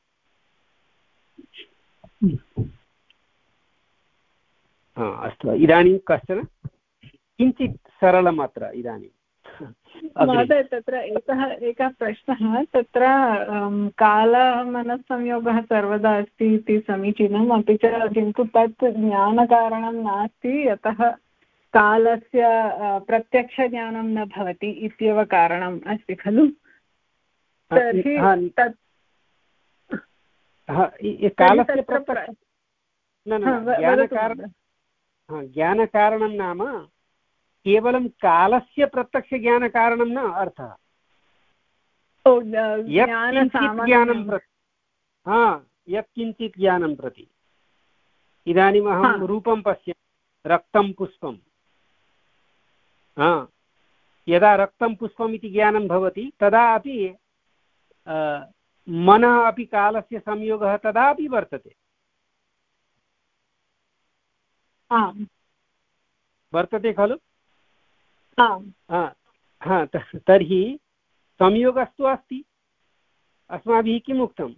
अस्तु, इदानीं कश्चन किञ्चित् सरलम् अत्र इदानीं महोदय तत्र एकः एकः प्रश्नः तत्र कालमनस्संयोगः सर्वदा अस्ति इति समीचीनम् अपि च किन्तु तत् ज्ञानकारणं नास्ति यतः कालस्य प्रत्यक्षज्ञानं न भवति इत्येव कारणम् अस्ति खलु। तर्हि तत् ज्ञानकारणं नाम केवलं कालस्य प्रत्यक्षज्ञानकारणं न अर्थः। यत्किञ्चित् ज्ञानं प्रति हा यत्किञ्चित् ज्ञानं प्रति इदानीम् अहं रूपं पश्यामि रक्तं पुष्पं हा यदा रक्तं पुष्पम् इति ज्ञानं भवति तदा अपि मनः अपि कालस्य संयोगः तदापि वर्तते वर्तते खलु। तर्हि संयोगस्तु अस्ति। अस्माभिः किम् उक्तं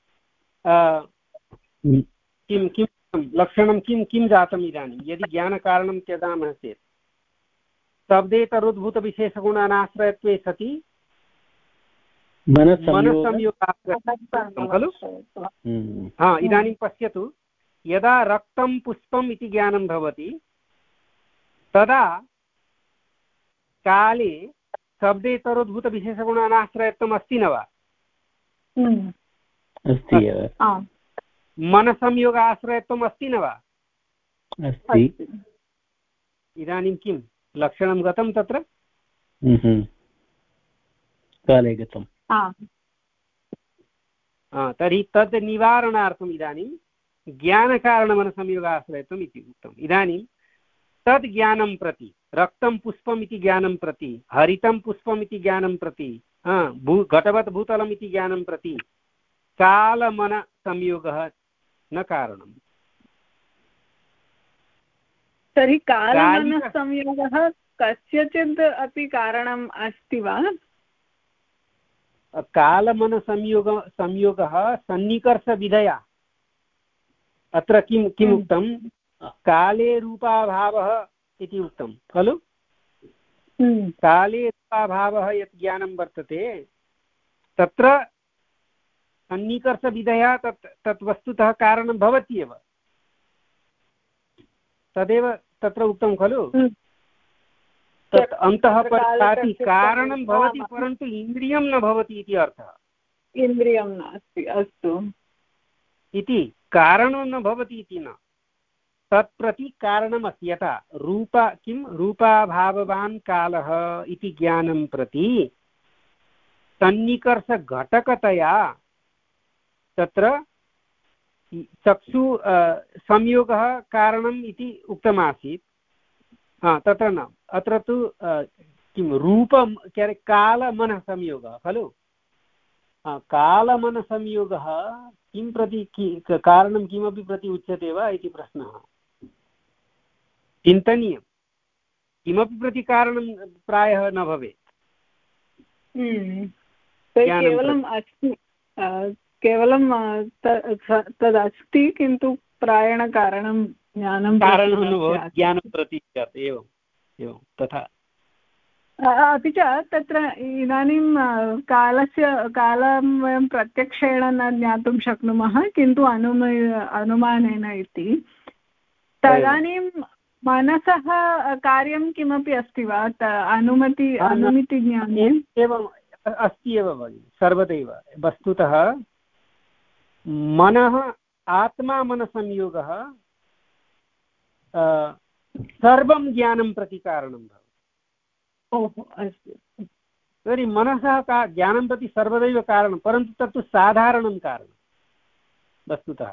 किं किं लक्षणं किं किं जातम् इदानीं यदि ज्ञानकारणं त्यजामः चेत् शब्देतरोद्भूतविशेषगुणानाश्रयत्वे सति मनस्संयोगाश्रयत्वं खलु। हा इदानीं पश्यतु यदा रक्तं पुष्पम् इति ज्ञानं भवति तदा काले शब्देतरोद्भूतविशेषगुणानाश्रयत्वम् अस्ति न वा? अस्ति। मनसंयोगाश्रयत्वम् अस्ति न वा? अस्ति। इदानीं किं लक्षणं गतं तत्र? काले गतम्। तर्हि तद् निवारणार्थम् इदानीं ज्ञानकारणमनसंयोगाश्रयत्वम् इति उक्तम्। इदानीं तद् ज्ञानं प्रति रक्तं पुष्पम् इति ज्ञानं प्रति हरितं पुष्पम् इति ज्ञानं प्रति भू घटवत् भूतलम् इति ज्ञानं प्रति कालमनसंयोगः न कारणम्। तर्हि कालमनसंयोगः कस्यचित् अपि कारणम् अस्ति वा? कालमनसंयोग संयोगः सन्निकर्षविधया अत्र किं किम् उक्तं काले रूपाभावः इति उक्तं खलु। काले रूपाभावः यत् ज्ञानं वर्तते तत्र सन्निकर्षविधया तत् तत् वस्तुतः कारणं भवति एव तदेव तत्र उक्तं खलु। तत् अन्तः पश्चाति कारणं भवति परन्तु इन्द्रियं न भवति इति अर्थः। इन्द्रियं नास्ति। अस्तु इति कारणं न भवति इति न तत्प्रति कारणमस्ति। यथा रूप किं रूपाभाववान् कालः इति ज्ञानं प्रति सन्निकर्षघटकतया तत्र चक्षु संयोगः कारणम् इति उक्तमासीत्। हा तत्र न अत्र तु किं रूपं कालमनः संयोगः खलु। कालमनसंयोगः किं प्रति कारणं किमपि प्रति उच्यते वा इति प्रश्नः चिन्तनीयं। किमपि प्रति कारणं प्रायः न भवेत्। केवलम् अस्ति केवलं तदस्ति किन्तु प्रायेण कारणं ज्ञानं कारणं ज्ञानं प्रति एवम् एवं तथा अपि च तत्र इदानीं कालस्य कालं वयं प्रत्यक्षेण न ज्ञातुं शक्नुमः किन्तु अनुम अनुमानेन इति तदानीं मनसः कार्यं किमपि अस्ति वा अनुमति अनुमितिज्ञाने एवम् अस्ति एव भगिनि सर्वदैव वस्तुतः मनः आत्मा मनसंयोगः सर्वं ज्ञानं प्रति कारणं भवति। ओहो अस्तु तर्हि मनसः का ज्ञानं प्रति सर्वदैव कारणं परन्तु तत्तु साधारणं कारणं वस्तुतः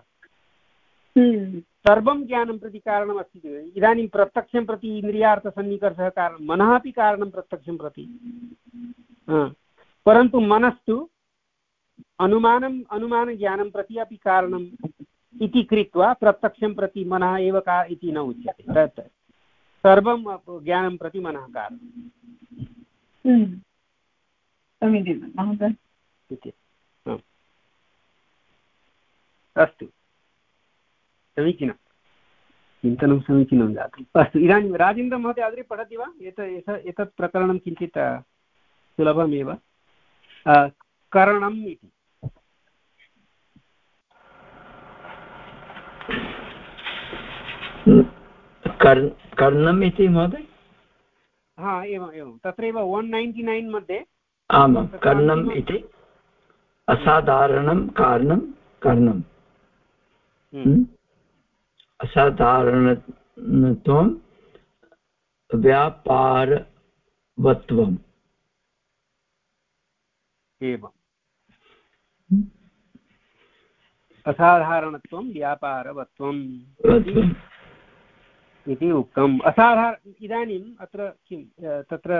सर्वं ज्ञानं प्रति कारणमस्ति। इदानीं प्रत्यक्षं प्रति इन्द्रियार्थसन्निकर्षः कारणं मनः अपि कारणं प्रत्यक्षं प्रति परन्तु मनस्तु अनुमानम् अनुमानज्ञानं प्रति अपि कारणम् इति कृत्वा प्रत्यक्षं प्रति मनः एव का इति न उच्यते। तत् सर्वं ज्ञानं प्रति मनः कारणम्। समीचीनं महोदय। अस्तु समीचीनं चिन्तनं समीचीनं जातम्। अस्तु इदानीं राजेन्द्रमहोदय अग्रे पठति वा? एतत् एतत् प्रकरणं किञ्चित् सुलभमेव करणम् इति। कर्णम् इति महोदय? हा एवम् एवं तत्रैव वन् नैन्टि नैन् मध्ये आमां कर्णम् इति असाधारणं कारणं कर्णम् असाधारणत्वं व्यापारवत्वम् एवम् असाधारणत्वं व्यापारवत्वम् इति उक्तम्। असाधारण इदानीम् अत्र किं तत्र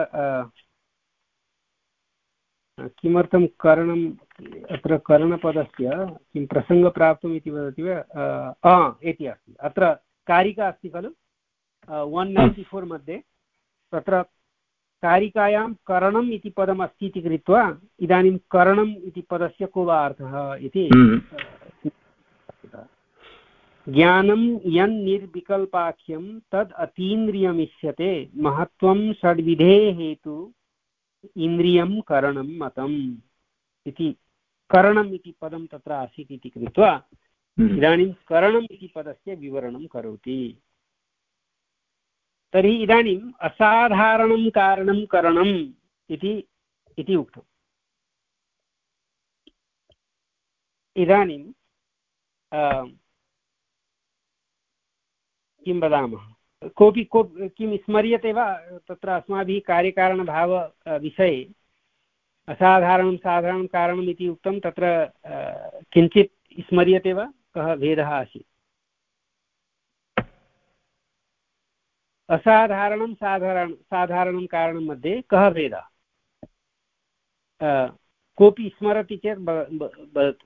किमर्थं करणम् अत्र करणपदस्य किं प्रसङ्गप्राप्तम् इति वदति वा इति अस्ति। अत्र कारिका अस्ति खलु वन् नैन्टि फोर् मध्ये तत्र कारिकायां करणम् इति पदम् अस्ति इति कृत्वा इदानीं करणम् इति पदस्य को वा अर्थः इति ज्ञानं यन्निर्विकल्पाख्यं तद् अतीन्द्रियमिष्यते महत्त्वं षड्विधे हेतु इन्द्रियं करणं मतम् इति करणम् इति पदं तत्र आसीत् इति कृत्वा इदानीं करणम् इति पदस्य विवरणं करोति। तर्हि इदानीम् असाधारणं कारणं करणम् इति इति उक्तम्। इदानीं किं वदामः कोऽपि को किं स्मर्यते वा तत्र अस्माभिः कार्यकारणभावविषये असाधारणं साधारणं कारणम् इति उक्तं तत्र किञ्चित् स्मर्यते वा कः भेदः आसीत्? असाधारणं साधारण साधारणं कारणं मध्ये कः भेदः कोऽपि स्मरति चेत् वदतु।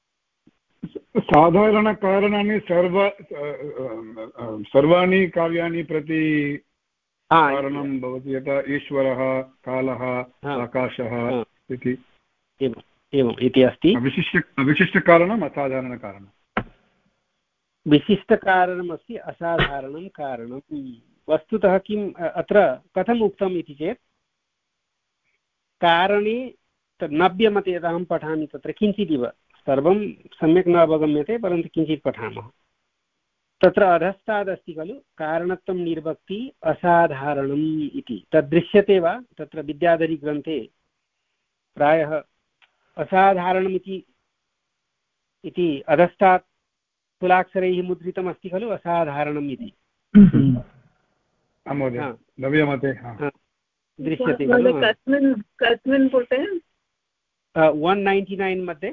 साधारणकारणानि सर्व सर्वाणि कार्याणि प्रति कारणं भवति यथा ईश्वरः कालः आकाशः इति एवम् इति अस्ति। विशिष्ट विशिष्टकारणम् असाधारणकारणं विशिष्टकारणमस्ति असाधारणं कारणं। वस्तुतः किम् अत्र कथम् उक्तम् इति चेत् कारणे नव्यमते यदा अहं पठामि तत्र किञ्चिदिव सर्वं सम्यक् न अवगम्यते परन्तु किञ्चित् पठामः। तत्र अधस्तादस्ति खलु कारणत्वं निर्वक्ति असाधारणम् इति तद्दृश्यते वा तत्र विद्याधरीग्रन्थे प्रायः असाधारणमिति इति अधस्तात् तुलाक्षरैः मुद्रितमस्ति खलु असाधारणम् इति दृश्यते खलु। कस्मिन् पुटे? वन् नैन्टि नैन् मध्ये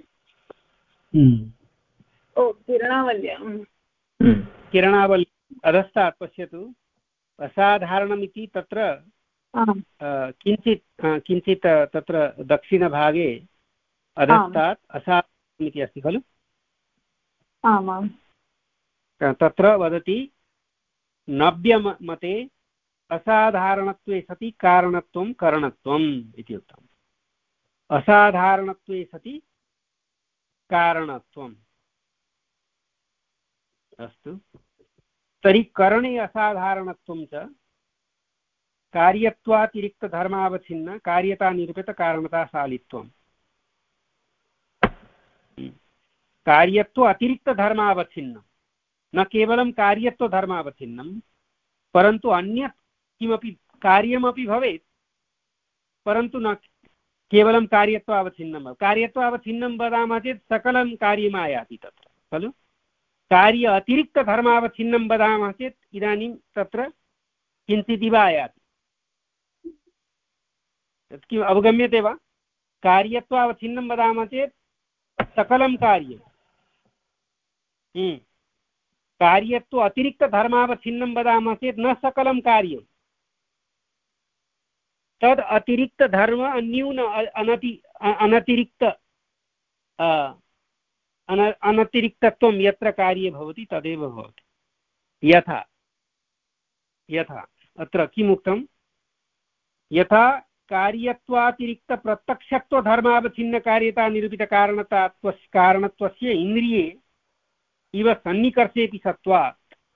ओ किरणावल्यां किरणावली अधस्तात् पश्यतु असाधारणमिति तत्र किञ्चित् किञ्चित् तत्र दक्षिणभागे अधस्तात् असाधारणम् इति अस्ति खलु। आमां तत्र वदति नव्यमते असाधारणत्वे सति कारणत्वं करणत्वम् इति उक्तम्। असाधारणत्वे सति कारणत्वम्। अस्तु तर्हि करणे असाधारणत्वं च कार्यत्वातिरिक्तधर्मावच्छिन्न कार्यतानिरूपितकारणताशालित्वम् कार्यत्व अतिरिक्तधर्मावच्छिन्नं न केवलं कार्यत्वधर्मावच्छिन्नं परन्तु अन्यत् किमपि कार्यमपि भवेत् परन्तु न केवलं कार्यत्वावच्छिन्नं कार्यत्वावच्छिन्नं वदामः चेत् सकलं कार्यम् आयाति तत्र खलु कार्य अतिरिक्तधर्मावच्छिन्नं वदामः चेत् इदानीं तत्र किञ्चिदिव आयाति तत् किम् अवगम्यते वा कार्यत्वावच्छिन्नं वदामः चेत् सकलं कार्यं कार्यत्व अतिरिक्तधर्मावच्छिन्नं वदामः चेत् न सकलं कार्यं तद् अतिरिक्तधर्म अन्यून अनति अनतिरिक्त अनतिरिक्तत्वं यत्र कार्ये भवति तदेव भवति यथा यथा अत्र किमुक्तं यथा कार्यत्वातिरिक्तप्रत्यक्षत्वधर्मावच्छिन्नकार्यता कारणत्वस्य इन्द्रिये इव सन्निकर्षेऽपि सत्त्वात्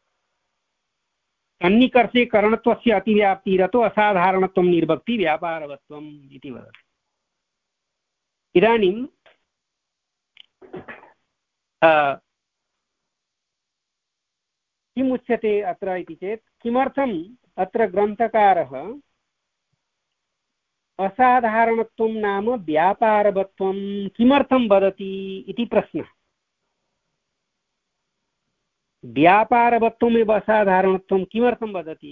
सन्निकर्षे करणत्वस्य अतिव्याप्तिरतो असाधारणत्वं निर्भक्ति व्यापारवत्वम् इति वदति। इदानीं किम् उच्यते अत्र इति चेत् किमर्थम् अत्र ग्रन्थकारः असाधारणत्वं नाम व्यापारवत्वं किमर्थं वदति इति प्रश्नः। व्यापारवत्वमेव असाधारणत्वं किमर्थं वदति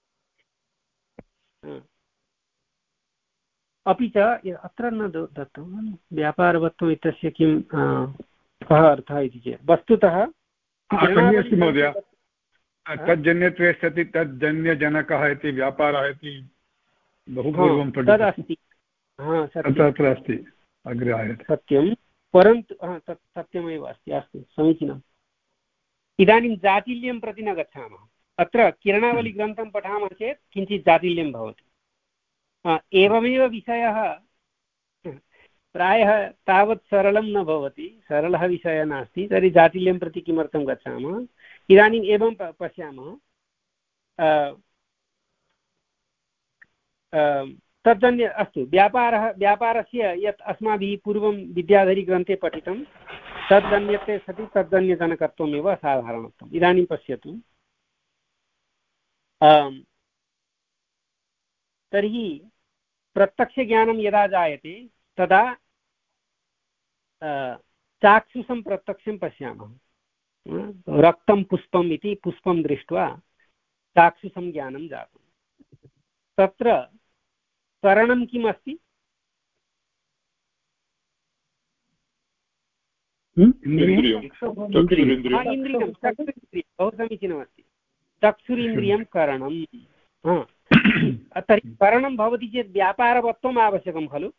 अपि च अत्र न दत्तं व्यापारवत्वम् इत्यस्य किं कः अर्थः इति चेत् वस्तुतः अस्ति महोदय तज्जन्यत्वे सति तज्जन्यजनकः इति व्यापारः इति बहु पूर्वं तदस्ति अत्र अस्ति अग्रे आयते सत्यं परन्तु तत् सत्यमेव अस्ति अस्तु समीचीनम्। इदानीं जातिल्यं प्रति न गच्छामः अत्र किरणावलिग्रन्थं पठामः चेत् किञ्चित् जातिल्यं भवति एवमेव विषयः प्रायः तावत् सरलं न भवति सरलः विषयः नास्ति तर्हि जातिल्यं प्रति किमर्थं गच्छामः इदानीम् एवं पश्यामः तज्जन्य अस्तु व्यापारः व्यापारस्य यत् अस्माभिः पूर्वं विद्याधरीग्रन्थे पठितं तज्जन्यते सति तज्जन्यजनकत्वमेव असाधारणत्वम्। इदानीं पश्यतु तर्हि प्रत्यक्षज्ञानं यदा जायते तदा चाक्षुषं प्रत्यक्षं पश्यामः रक्तं पुष्पम् इति पुष्पं दृष्ट्वा चाक्षुषं ज्ञानं जातं तत्र करणं किम् अस्ति इन्द्रियं बहु समीचीनमस्ति चक्षुरिन्द्रियं करणं तर्हि करणं भवति चेत् व्यापारवत्वम् आवश्यकं खलु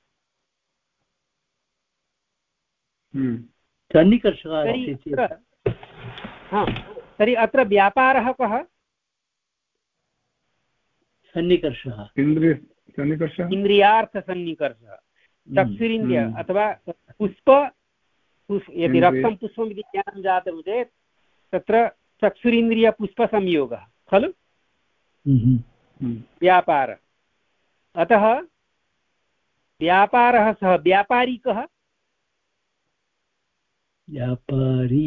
तर्हि अत्र व्यापारः कः सन्निकर्षः इन्द्रियार्थसन्निकर्षः चक्षुरिन्द्रिय अथवा पुष्प यदि रक्तं पुष्पम् इति ज्ञानं जातं चेत् तत्र चक्षुरिन्द्रियपुष्पसंयोगः खलु व्यापार अतः व्यापारः सः व्यापारी कः व्यापारी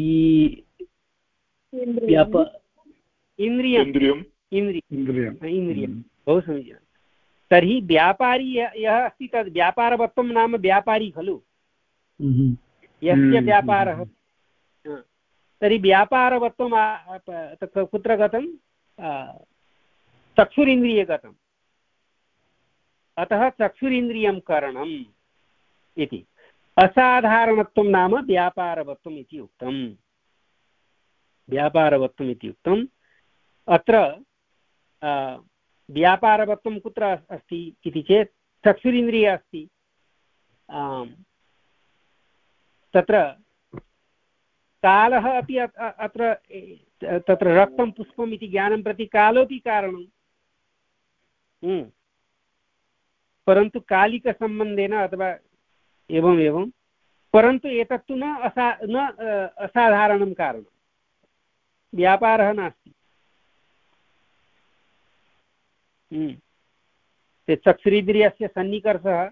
इन्द्रियम् इन्द्रियम् इन्द्रियं बहु समीचीनं। तर्हि व्यापारी यः अस्ति तद् व्यापारवत्वं नाम व्यापारी खलु यस्य व्यापारः तर्हि व्यापारवत्वं कुत्र गतं चक्षुरिन्द्रिये गतम् अतः चक्षुरिन्द्रियं करणम् इति असाधारणत्वं नाम व्यापारवत्वम् इति उक्तम् व्यापारवत्वम् इति उक्तम्। अत्र व्यापारवत्वं कुत्र अस्ति इति चेत् चक्षुरिन्द्रिये अस्ति तत्र कालः अपि अत्र तत्र रक्तं पुष्पम् इति ज्ञानं प्रति कालोऽपि कारणं परन्तु कालिकसम्बन्धेन अथवा एवम् एवं परन्तु एतत्तु न असा न असाधारणं कारणं व्यापारः नास्ति चक्षुरिन्द्रियस्य सन्निकर्षः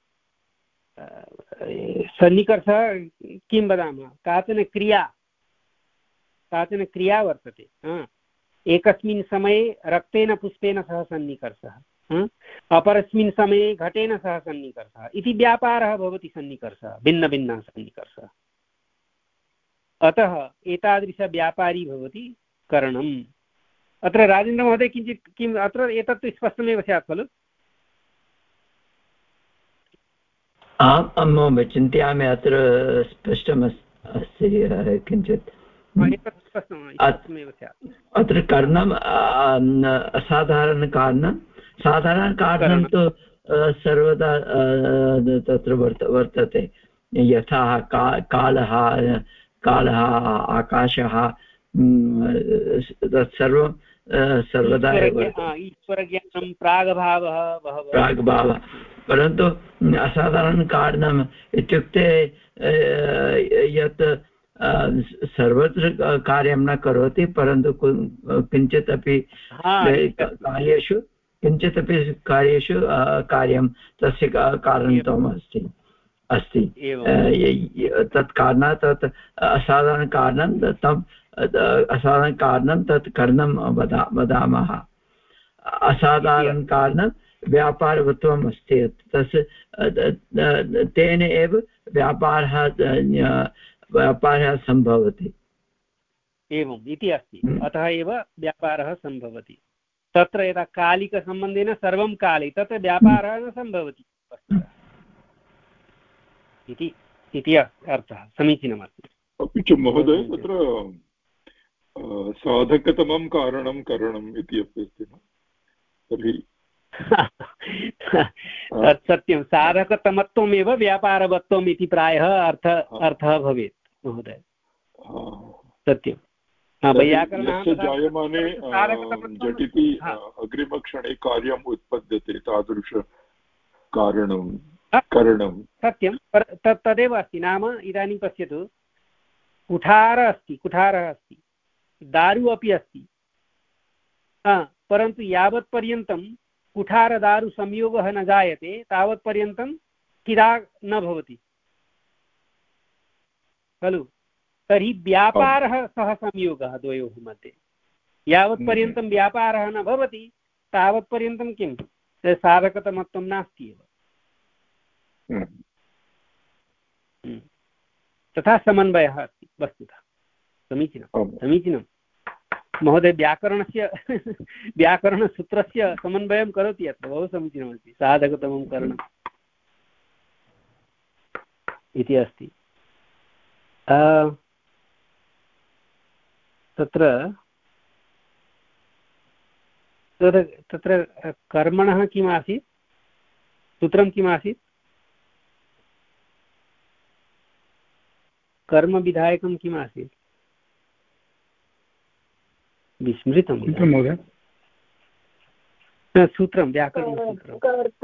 सन्निकर्षः किं वदामः, काचन क्रिया काचन क्रिया वर्तते। एकस्मिन् समये रक्तेन पुष्पेन सह सन्निकर्षः, अपरस्मिन् समये घटेन सह सन्निकर्षः इति व्यापारः भवति। सन्निकर्षः भिन्नभिन्नः सन्निकर्षः, अतः एतादृशव्यापारी भवति करणम्। अत्र राजेन्द्रमहोदय किञ्चित् किम् अत्र एतत्तु स्पष्टमेव स्यात् खलु? आम् महोदय, चिन्तयामि अत्र स्पष्टमस्ति किञ्चित्। अत्र कारणम् असाधारणकारणं, साधारणकारणं तु सर्वदा तत्र वर्त वर्तते यथा का कालः कालः आकाशः तत्सर्वं सर्वदा ईश्वरज्ञानं प्रागभावः प्राग्भावः। परन्तु असाधारणकारणम् इत्युक्ते यत् सर्वत्र कार्यं न करोति, परन्तु किञ्चित् अपि कार्येषु किञ्चित् अपि कार्येषु कार्यं तस्य कारणत्वम् अस्ति अस्ति तत् कारणात् तत् असाधारणकारणं तं असाधारणकारणं तत् करणं वदा वदामः। असाधारणकारणं व्यापारवत्वम् अस्ति, तस्य तेन एव व्यापारः व्यापारः सम्भवति। एवम् इति अस्ति, अतः एव व्यापारः सम्भवति। तत्र यदा कालिकसम्बन्धेन सर्वं काले तत्र व्यापारः न सम्भवति इति इति अर्थः। समीचीनमस्ति। अपि च महोदय तत्र साधकतमं कारणं करणम् इति अपि अस्ति न? तर्हि तत् सत्यं, साधकतमत्वमेव व्यापारवत्वम् इति प्रायः अर्थ अर्थः भवेत् महोदय। सत्यं। वैयाकरणस्य जायमाने झटिति अग्रिमक्षणे कार्यम् उत्पद्यते तादृश कारणं करणं। सत्यं, तत् तदेव अस्ति। नाम इदानीं पश्यतु, कुठारः अस्ति कुठारः अस्ति दारु अपि अस्ति, परन्तु यावत्पर्यन्तं कुठारदारुसंयोगः न जायते तावत्पर्यन्तं किरा न भवति खलु। तर्हि व्यापारः सह संयोगः द्वयोः मध्ये। यावत्पर्यन्तं व्यापारः न भवति तावत्पर्यन्तं किं साधकतमत्वं नास्ति एव। तथा समन्वयः अस्ति वस्तुतः। समीचीनं समीचीनं महोदय। व्याकरणस्य व्याकरणसूत्रस्य समन्वयं करोति अत्र, बहु समीचीनमस्ति। साधकतमं करणम् इति अस्ति। तत्र तत्र कर्मणः किम् आसीत्, सूत्रं किम् आसीत्? कर्मविधायकं किम् आसीत्? विस्मृतं महोदय। सूत्रं व्याकरणसूत्रं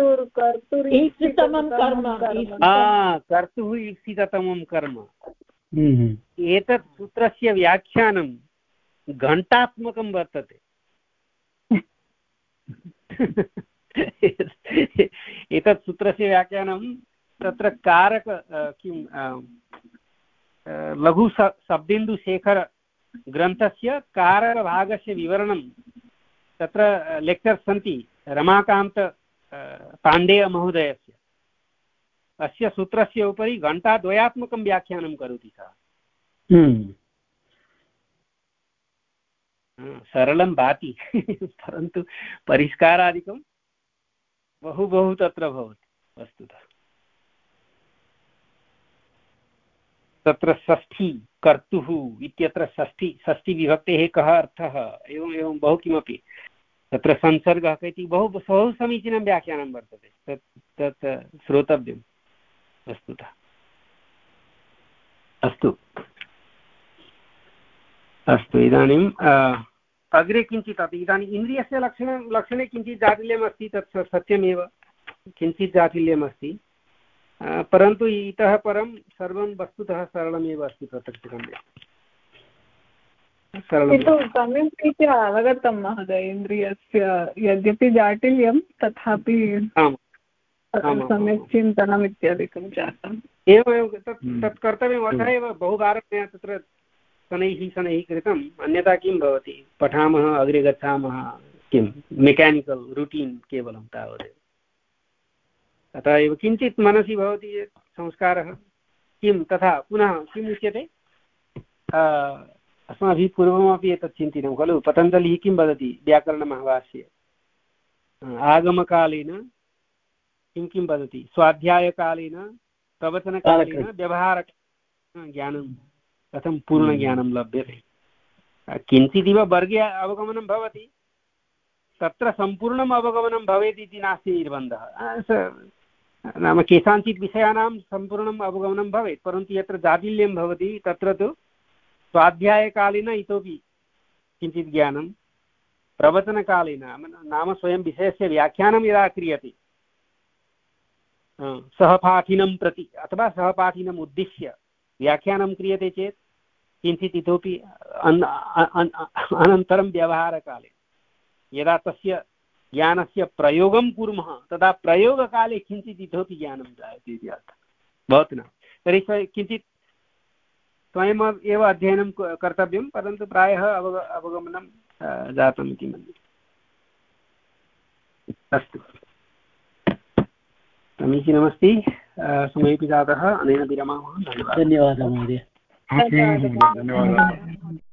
कर्तुः ईप्सिततमं कर्म। एतत् सूत्रस्य व्याख्यानं घण्टात्मकं वर्तते। एतत् सूत्रस्य व्याख्यानं तत्र कारक किं लघु शब्देन्दुशेखर ग्रन्थस्य कारकभागस्य विवरणं तत्र लेक्चर्स् सन्ति रमाकान्त पाण्डेय महोदयस्य। अस्य सूत्रस्य उपरि घण्टाद्वयात्मकं व्याख्यानं करोति सः। सरलं भाति परन्तु परिष्कारादिकं बहु बहु तत्र भवति वस्तुतः। तत्र षष्ठी कर्तुः इत्यत्र षष्ठी षष्ठीविभक्तेः कः अर्थः, एवम् एवं बहु किमपि तत्र संसर्गः इति बहु बहु समीचीनं व्याख्यानं वर्तते। तत् तत् श्रोतव्यं वस्तुतः। अस्तु अस्तु इदानीम् अग्रे किञ्चित् अपि इदानीम् इन्द्रियस्य लक्षणं लक्षणे किञ्चित् जाटिल्यम् अस्ति। तत् सत्यमेव, किञ्चित् जाटिल्यम् अस्ति, परन्तु इतः परं सर्वं वस्तुतः सरलमेव अस्ति प्रत्यक्षगम्ये। किन्तु सम्यक् रीत्या अवगतं महोदय इन्द्रियस्य यद्यपि जाटिल्यं तथापि सम्यक् चिन्तनम् इत्यादिकं जातम् एवमेव तत् तत् कर्तव्यम् अतः एव बहुवारं मया तत्र शनैः शनैः कृतम् अन्यथा किं भवति पठामः अग्रे गच्छामः किं मेकानिकल् रूटीन् केवलं तावदेव अतः एव किञ्चित् मनसि भवति यत् संस्कारः किं तथा पुनः किम् उच्यते अस्माभिः पूर्वमपि एतत् चिन्तितं खलु पतञ्जलिः किं वदति व्याकरणमहाभाष्ये आगमकालेन किं किं वदति स्वाध्यायकालेन प्रवचनकालेन व्यवहार ज्ञानं कथं पूर्णज्ञानं लभ्यते किञ्चिदिव वर्गे अवगमनं भवति तत्र सम्पूर्णम् अवगमनं भवेत् इति नास्ति निर्बन्धः नाम केषाञ्चित् विषयाणां सम्पूर्णम् अवगमनं भवेत् परन्तु यत्र जाटिल्यं भवति तत्र तु स्वाध्यायकालेन इतोपि किञ्चित् ज्ञानं प्रवचनकालेन नाम स्वयं विषयस्य व्याख्यानं यदा क्रियते सहपाठिनं प्रति अथवा सहपाठिनम् उद्दिश्य व्याख्यानं क्रियते चेत् किञ्चित् इतोपि अनन्तरं व्यवहारकाले यदा तस्य ज्ञानस्य प्रयोगं कुर्मः तदा प्रयोगकाले किञ्चित् इतोपि ज्ञानं जायते इति अर्थः भवति न तर्हि किञ्चित् स्वयम् एव अध्ययनं कर्तव्यं परन्तु प्रायः अवग अवगमनं जातम् इति मन्ये अस्तु समीचीनमस्ति समयपि जातः अनेन विरमामः धन्यवादः धन्यवादः महोदय धन्यवादः